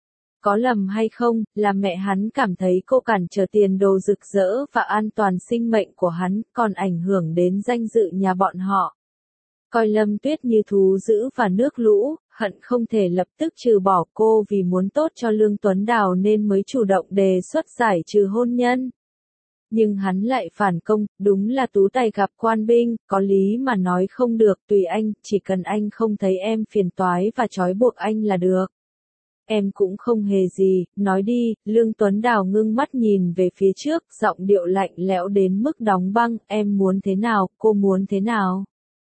Có lầm hay không, là mẹ hắn cảm thấy cô cản trở tiền đồ rực rỡ và an toàn sinh mệnh của hắn, còn ảnh hưởng đến danh dự nhà bọn họ. Coi Lâm Tuyết như thú dữ và nước lũ, hận không thể lập tức trừ bỏ cô vì muốn tốt cho Lương Tuấn Đào nên mới chủ động đề xuất giải trừ hôn nhân. Nhưng hắn lại phản công, đúng là tú tài gặp quan binh, có lý mà nói không được, tùy anh, chỉ cần anh không thấy em phiền toái và trói buộc anh là được. Em cũng không hề gì, nói đi. Lương Tuấn Đào ngưng mắt nhìn về phía trước, giọng điệu lạnh lẽo đến mức đóng băng, em muốn thế nào, cô muốn thế nào?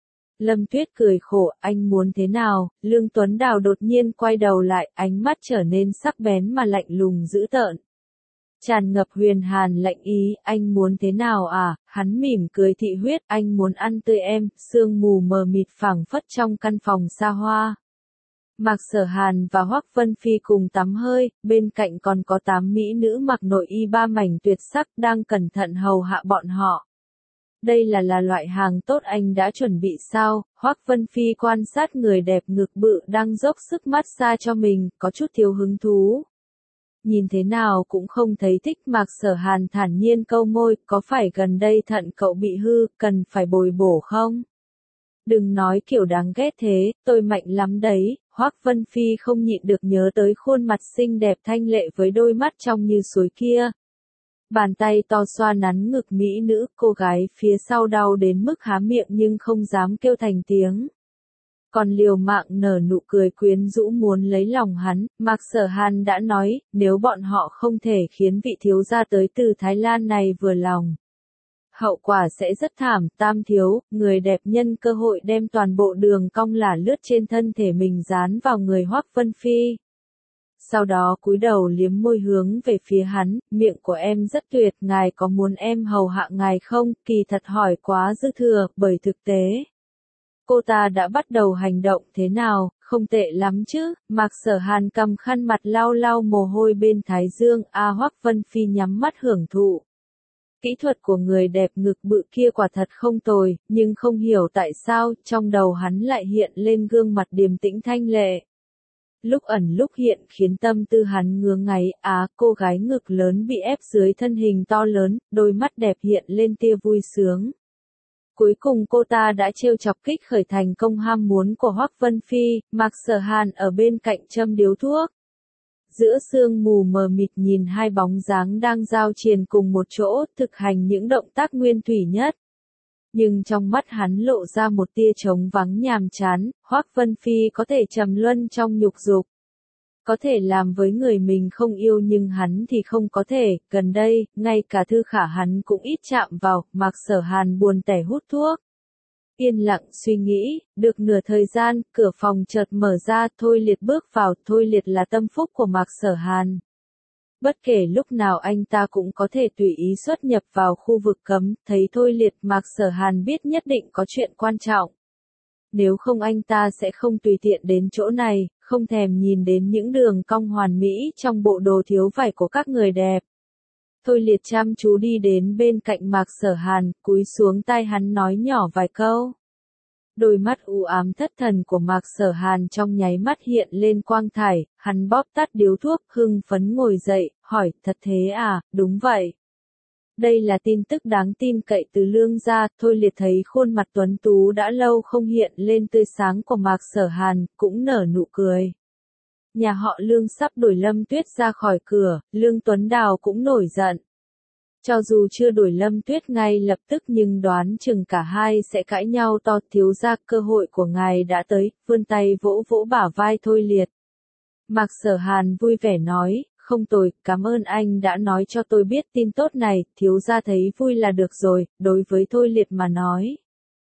Lâm Tuyết cười khổ, anh muốn thế nào? Lương Tuấn Đào đột nhiên quay đầu lại, ánh mắt trở nên sắc bén mà lạnh lùng dữ tợn. Tràn ngập huyền hàn lạnh ý, anh muốn thế nào à? Hắn mỉm cười thị huyết, anh muốn ăn tươi em. Sương mù mờ mịt phảng phất trong căn phòng xa hoa. Mạc Sở Hàn và Hoắc Vân Phi cùng tắm hơi, bên cạnh còn có tám mỹ nữ mặc nội y ba mảnh tuyệt sắc đang cẩn thận hầu hạ bọn họ. Đây là là loại hàng tốt anh đã chuẩn bị sao? Hoắc Vân Phi quan sát người đẹp ngực bự đang dốc sức massage cho mình, có chút thiếu hứng thú. Nhìn thế nào cũng không thấy thích. Mạc Sở Hàn thản nhiên câu môi, có phải gần đây thận cậu bị hư, cần phải bồi bổ không? Đừng nói kiểu đáng ghét thế, tôi mạnh lắm đấy. Hoắc Vân Phi không nhịn được nhớ tới khuôn mặt xinh đẹp thanh lệ với đôi mắt trong như suối kia. Bàn tay to xoa nắn ngực mỹ nữ, cô gái phía sau đau đến mức há miệng nhưng không dám kêu thành tiếng. Còn liều mạng nở nụ cười quyến rũ muốn lấy lòng hắn. Mạc Sở Hàn đã nói, nếu bọn họ không thể khiến vị thiếu gia tới từ Thái Lan này vừa lòng, hậu quả sẽ rất thảm. Tam thiếu, người đẹp nhân cơ hội đem toàn bộ đường cong lả lướt trên thân thể mình dán vào người Hoắc Vân Phi. Sau đó cúi đầu liếm môi hướng về phía hắn, miệng của em rất tuyệt, ngài có muốn em hầu hạ ngài không? Kỳ thật hỏi quá dư thừa, bởi thực tế cô ta đã bắt đầu hành động thế nào, không tệ lắm chứ. Mạc Sở Hàn cầm khăn mặt lau lau mồ hôi bên thái dương, a Hoắc Vân Phi nhắm mắt hưởng thụ. Kỹ thuật của người đẹp ngực bự kia quả thật không tồi, nhưng không hiểu tại sao, trong đầu hắn lại hiện lên gương mặt điềm tĩnh thanh lệ. Lúc ẩn lúc hiện khiến tâm tư hắn ngứa ngáy, á, cô gái ngực lớn bị ép dưới thân hình to lớn, đôi mắt đẹp hiện lên tia vui sướng. Cuối cùng cô ta đã trêu chọc kích khởi thành công ham muốn của Hoắc Vân Phi. Mạc Sở Hàn ở bên cạnh châm điếu thuốc. Giữa sương mù mờ mịt nhìn hai bóng dáng đang giao triền cùng một chỗ, thực hành những động tác nguyên thủy nhất. Nhưng trong mắt hắn lộ ra một tia trống vắng nhàm chán. Hoắc Vân Phi có thể trầm luân trong nhục dục, có thể làm với người mình không yêu, nhưng hắn thì không có thể. Gần đây, ngay cả Thư Khả hắn cũng ít chạm vào. Mạc Sở Hàn buồn tẻ hút thuốc. Yên lặng suy nghĩ, được nửa thời gian, cửa phòng chợt mở ra, Thôi Liệt bước vào, Thôi Liệt là tâm phúc của Mạc Sở Hàn. Bất kể lúc nào anh ta cũng có thể tùy ý xuất nhập vào khu vực cấm, thấy Thôi Liệt Mạc Sở Hàn biết nhất định có chuyện quan trọng. Nếu không anh ta sẽ không tùy tiện đến chỗ này, không thèm nhìn đến những đường cong hoàn mỹ trong bộ đồ thiếu vải của các người đẹp. Thôi Liệt chăm chú đi đến bên cạnh Mạc Sở Hàn, cúi xuống tai hắn nói nhỏ vài câu. Đôi mắt u ám thất thần của Mạc Sở Hàn trong nháy mắt hiện lên quang thải, hắn bóp tắt điếu thuốc, hưng phấn ngồi dậy, hỏi, thật thế à, đúng vậy. Đây là tin tức đáng tin cậy từ Lương gia, Thôi Liệt thấy khuôn mặt tuấn tú đã lâu không hiện lên tươi sáng của Mạc Sở Hàn, cũng nở nụ cười. Nhà họ Lương sắp đuổi Lâm Tuyết ra khỏi cửa, Lương Tuấn Đào cũng nổi giận. Cho dù chưa đuổi Lâm Tuyết ngay lập tức nhưng đoán chừng cả hai sẽ cãi nhau to, thiếu gia, cơ hội của ngài đã tới, vươn tay vỗ vỗ bả vai Thôi Liệt. Mạc Sở Hàn vui vẻ nói, không tồi, cảm ơn anh đã nói cho tôi biết tin tốt này, thiếu gia thấy vui là được rồi, đối với Thôi Liệt mà nói.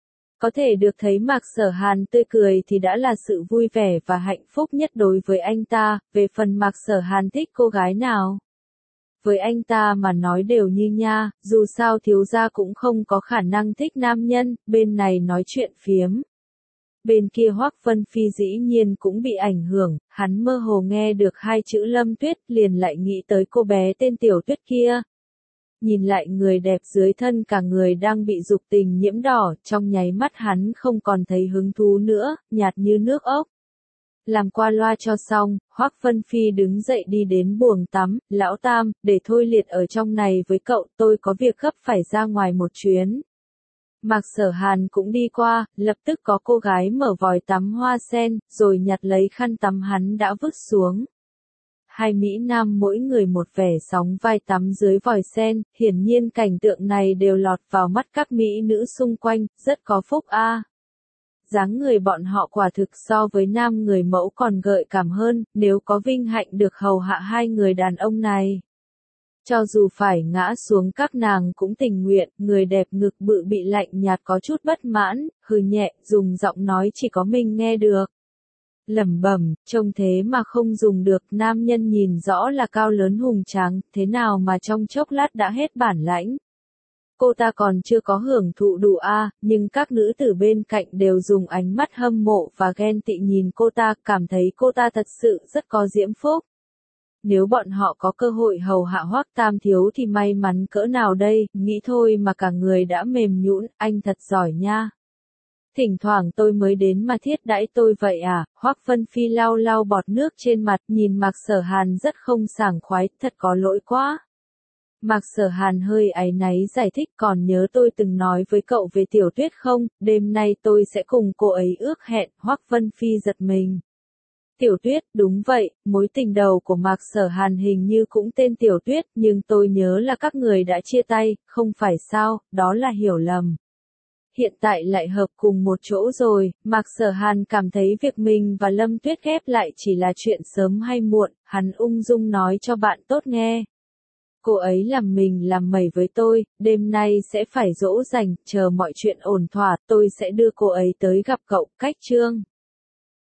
Có thể được thấy Mạc Sở Hàn tươi cười thì đã là sự vui vẻ và hạnh phúc nhất đối với anh ta, về phần Mạc Sở Hàn thích cô gái nào. Với anh ta mà nói đều như nha, dù sao thiếu gia cũng không có khả năng thích nam nhân, bên này nói chuyện phiếm. Bên kia Hoắc Vân Phi dĩ nhiên cũng bị ảnh hưởng, hắn mơ hồ nghe được hai chữ Lâm Tuyết liền lại nghĩ tới cô bé tên Tiểu Tuyết kia. Nhìn lại người đẹp dưới thân cả người đang bị dục tình nhiễm đỏ, trong nháy mắt hắn không còn thấy hứng thú nữa, nhạt như nước ốc. Làm qua loa cho xong, Hoắc Vân Phi đứng dậy đi đến buồng tắm, lão Tam, để Thôi Liệt ở trong này với cậu, tôi có việc gấp phải ra ngoài một chuyến. Mạc Sở Hàn cũng đi qua, lập tức có cô gái mở vòi tắm hoa sen, rồi nhặt lấy khăn tắm hắn đã vứt xuống. Hai Mỹ Nam mỗi người một vẻ sóng vai tắm dưới vòi sen, hiển nhiên cảnh tượng này đều lọt vào mắt các Mỹ nữ xung quanh, rất có phúc a. À. Dáng người bọn họ quả thực so với nam người mẫu còn gợi cảm hơn, nếu có vinh hạnh được hầu hạ hai người đàn ông này. Cho dù phải ngã xuống các nàng cũng tình nguyện, người đẹp ngực bự bị lạnh nhạt có chút bất mãn, hừ nhẹ, dùng giọng nói chỉ có mình nghe được. Lẩm bẩm, trông thế mà không dùng được, nam nhân nhìn rõ là cao lớn hùng tráng, thế nào mà trong chốc lát đã hết bản lãnh. Cô ta còn chưa có hưởng thụ đủ a, à, nhưng các nữ tử bên cạnh đều dùng ánh mắt hâm mộ và ghen tị nhìn cô ta, cảm thấy cô ta thật sự rất có diễm phúc. Nếu bọn họ có cơ hội hầu hạ Hoắc Tam thiếu thì may mắn cỡ nào đây, nghĩ thôi mà cả người đã mềm nhũn, anh thật giỏi nha. Thỉnh thoảng tôi mới đến mà thiết đãi tôi vậy à, Hoắc Vân Phi lau lau bọt nước trên mặt, nhìn Mạc Sở Hàn rất không sảng khoái, thật có lỗi quá. Mạc Sở Hàn hơi áy náy giải thích, còn nhớ tôi từng nói với cậu về Tiểu Tuyết không, đêm nay tôi sẽ cùng cô ấy ước hẹn, Hoắc Vân Phi giật mình. Tiểu Tuyết, đúng vậy, mối tình đầu của Mạc Sở Hàn hình như cũng tên Tiểu Tuyết, nhưng tôi nhớ là các người đã chia tay, không phải sao, đó là hiểu lầm. Hiện tại lại hợp cùng một chỗ rồi, Mạc Sở Hàn cảm thấy việc mình và Lâm Tuyết ghép lại chỉ là chuyện sớm hay muộn, hắn ung dung nói cho bạn tốt nghe. Cô ấy làm mình làm mẩy với tôi, đêm nay sẽ phải dỗ dành, chờ mọi chuyện ổn thỏa, tôi sẽ đưa cô ấy tới gặp cậu, Cách Trương.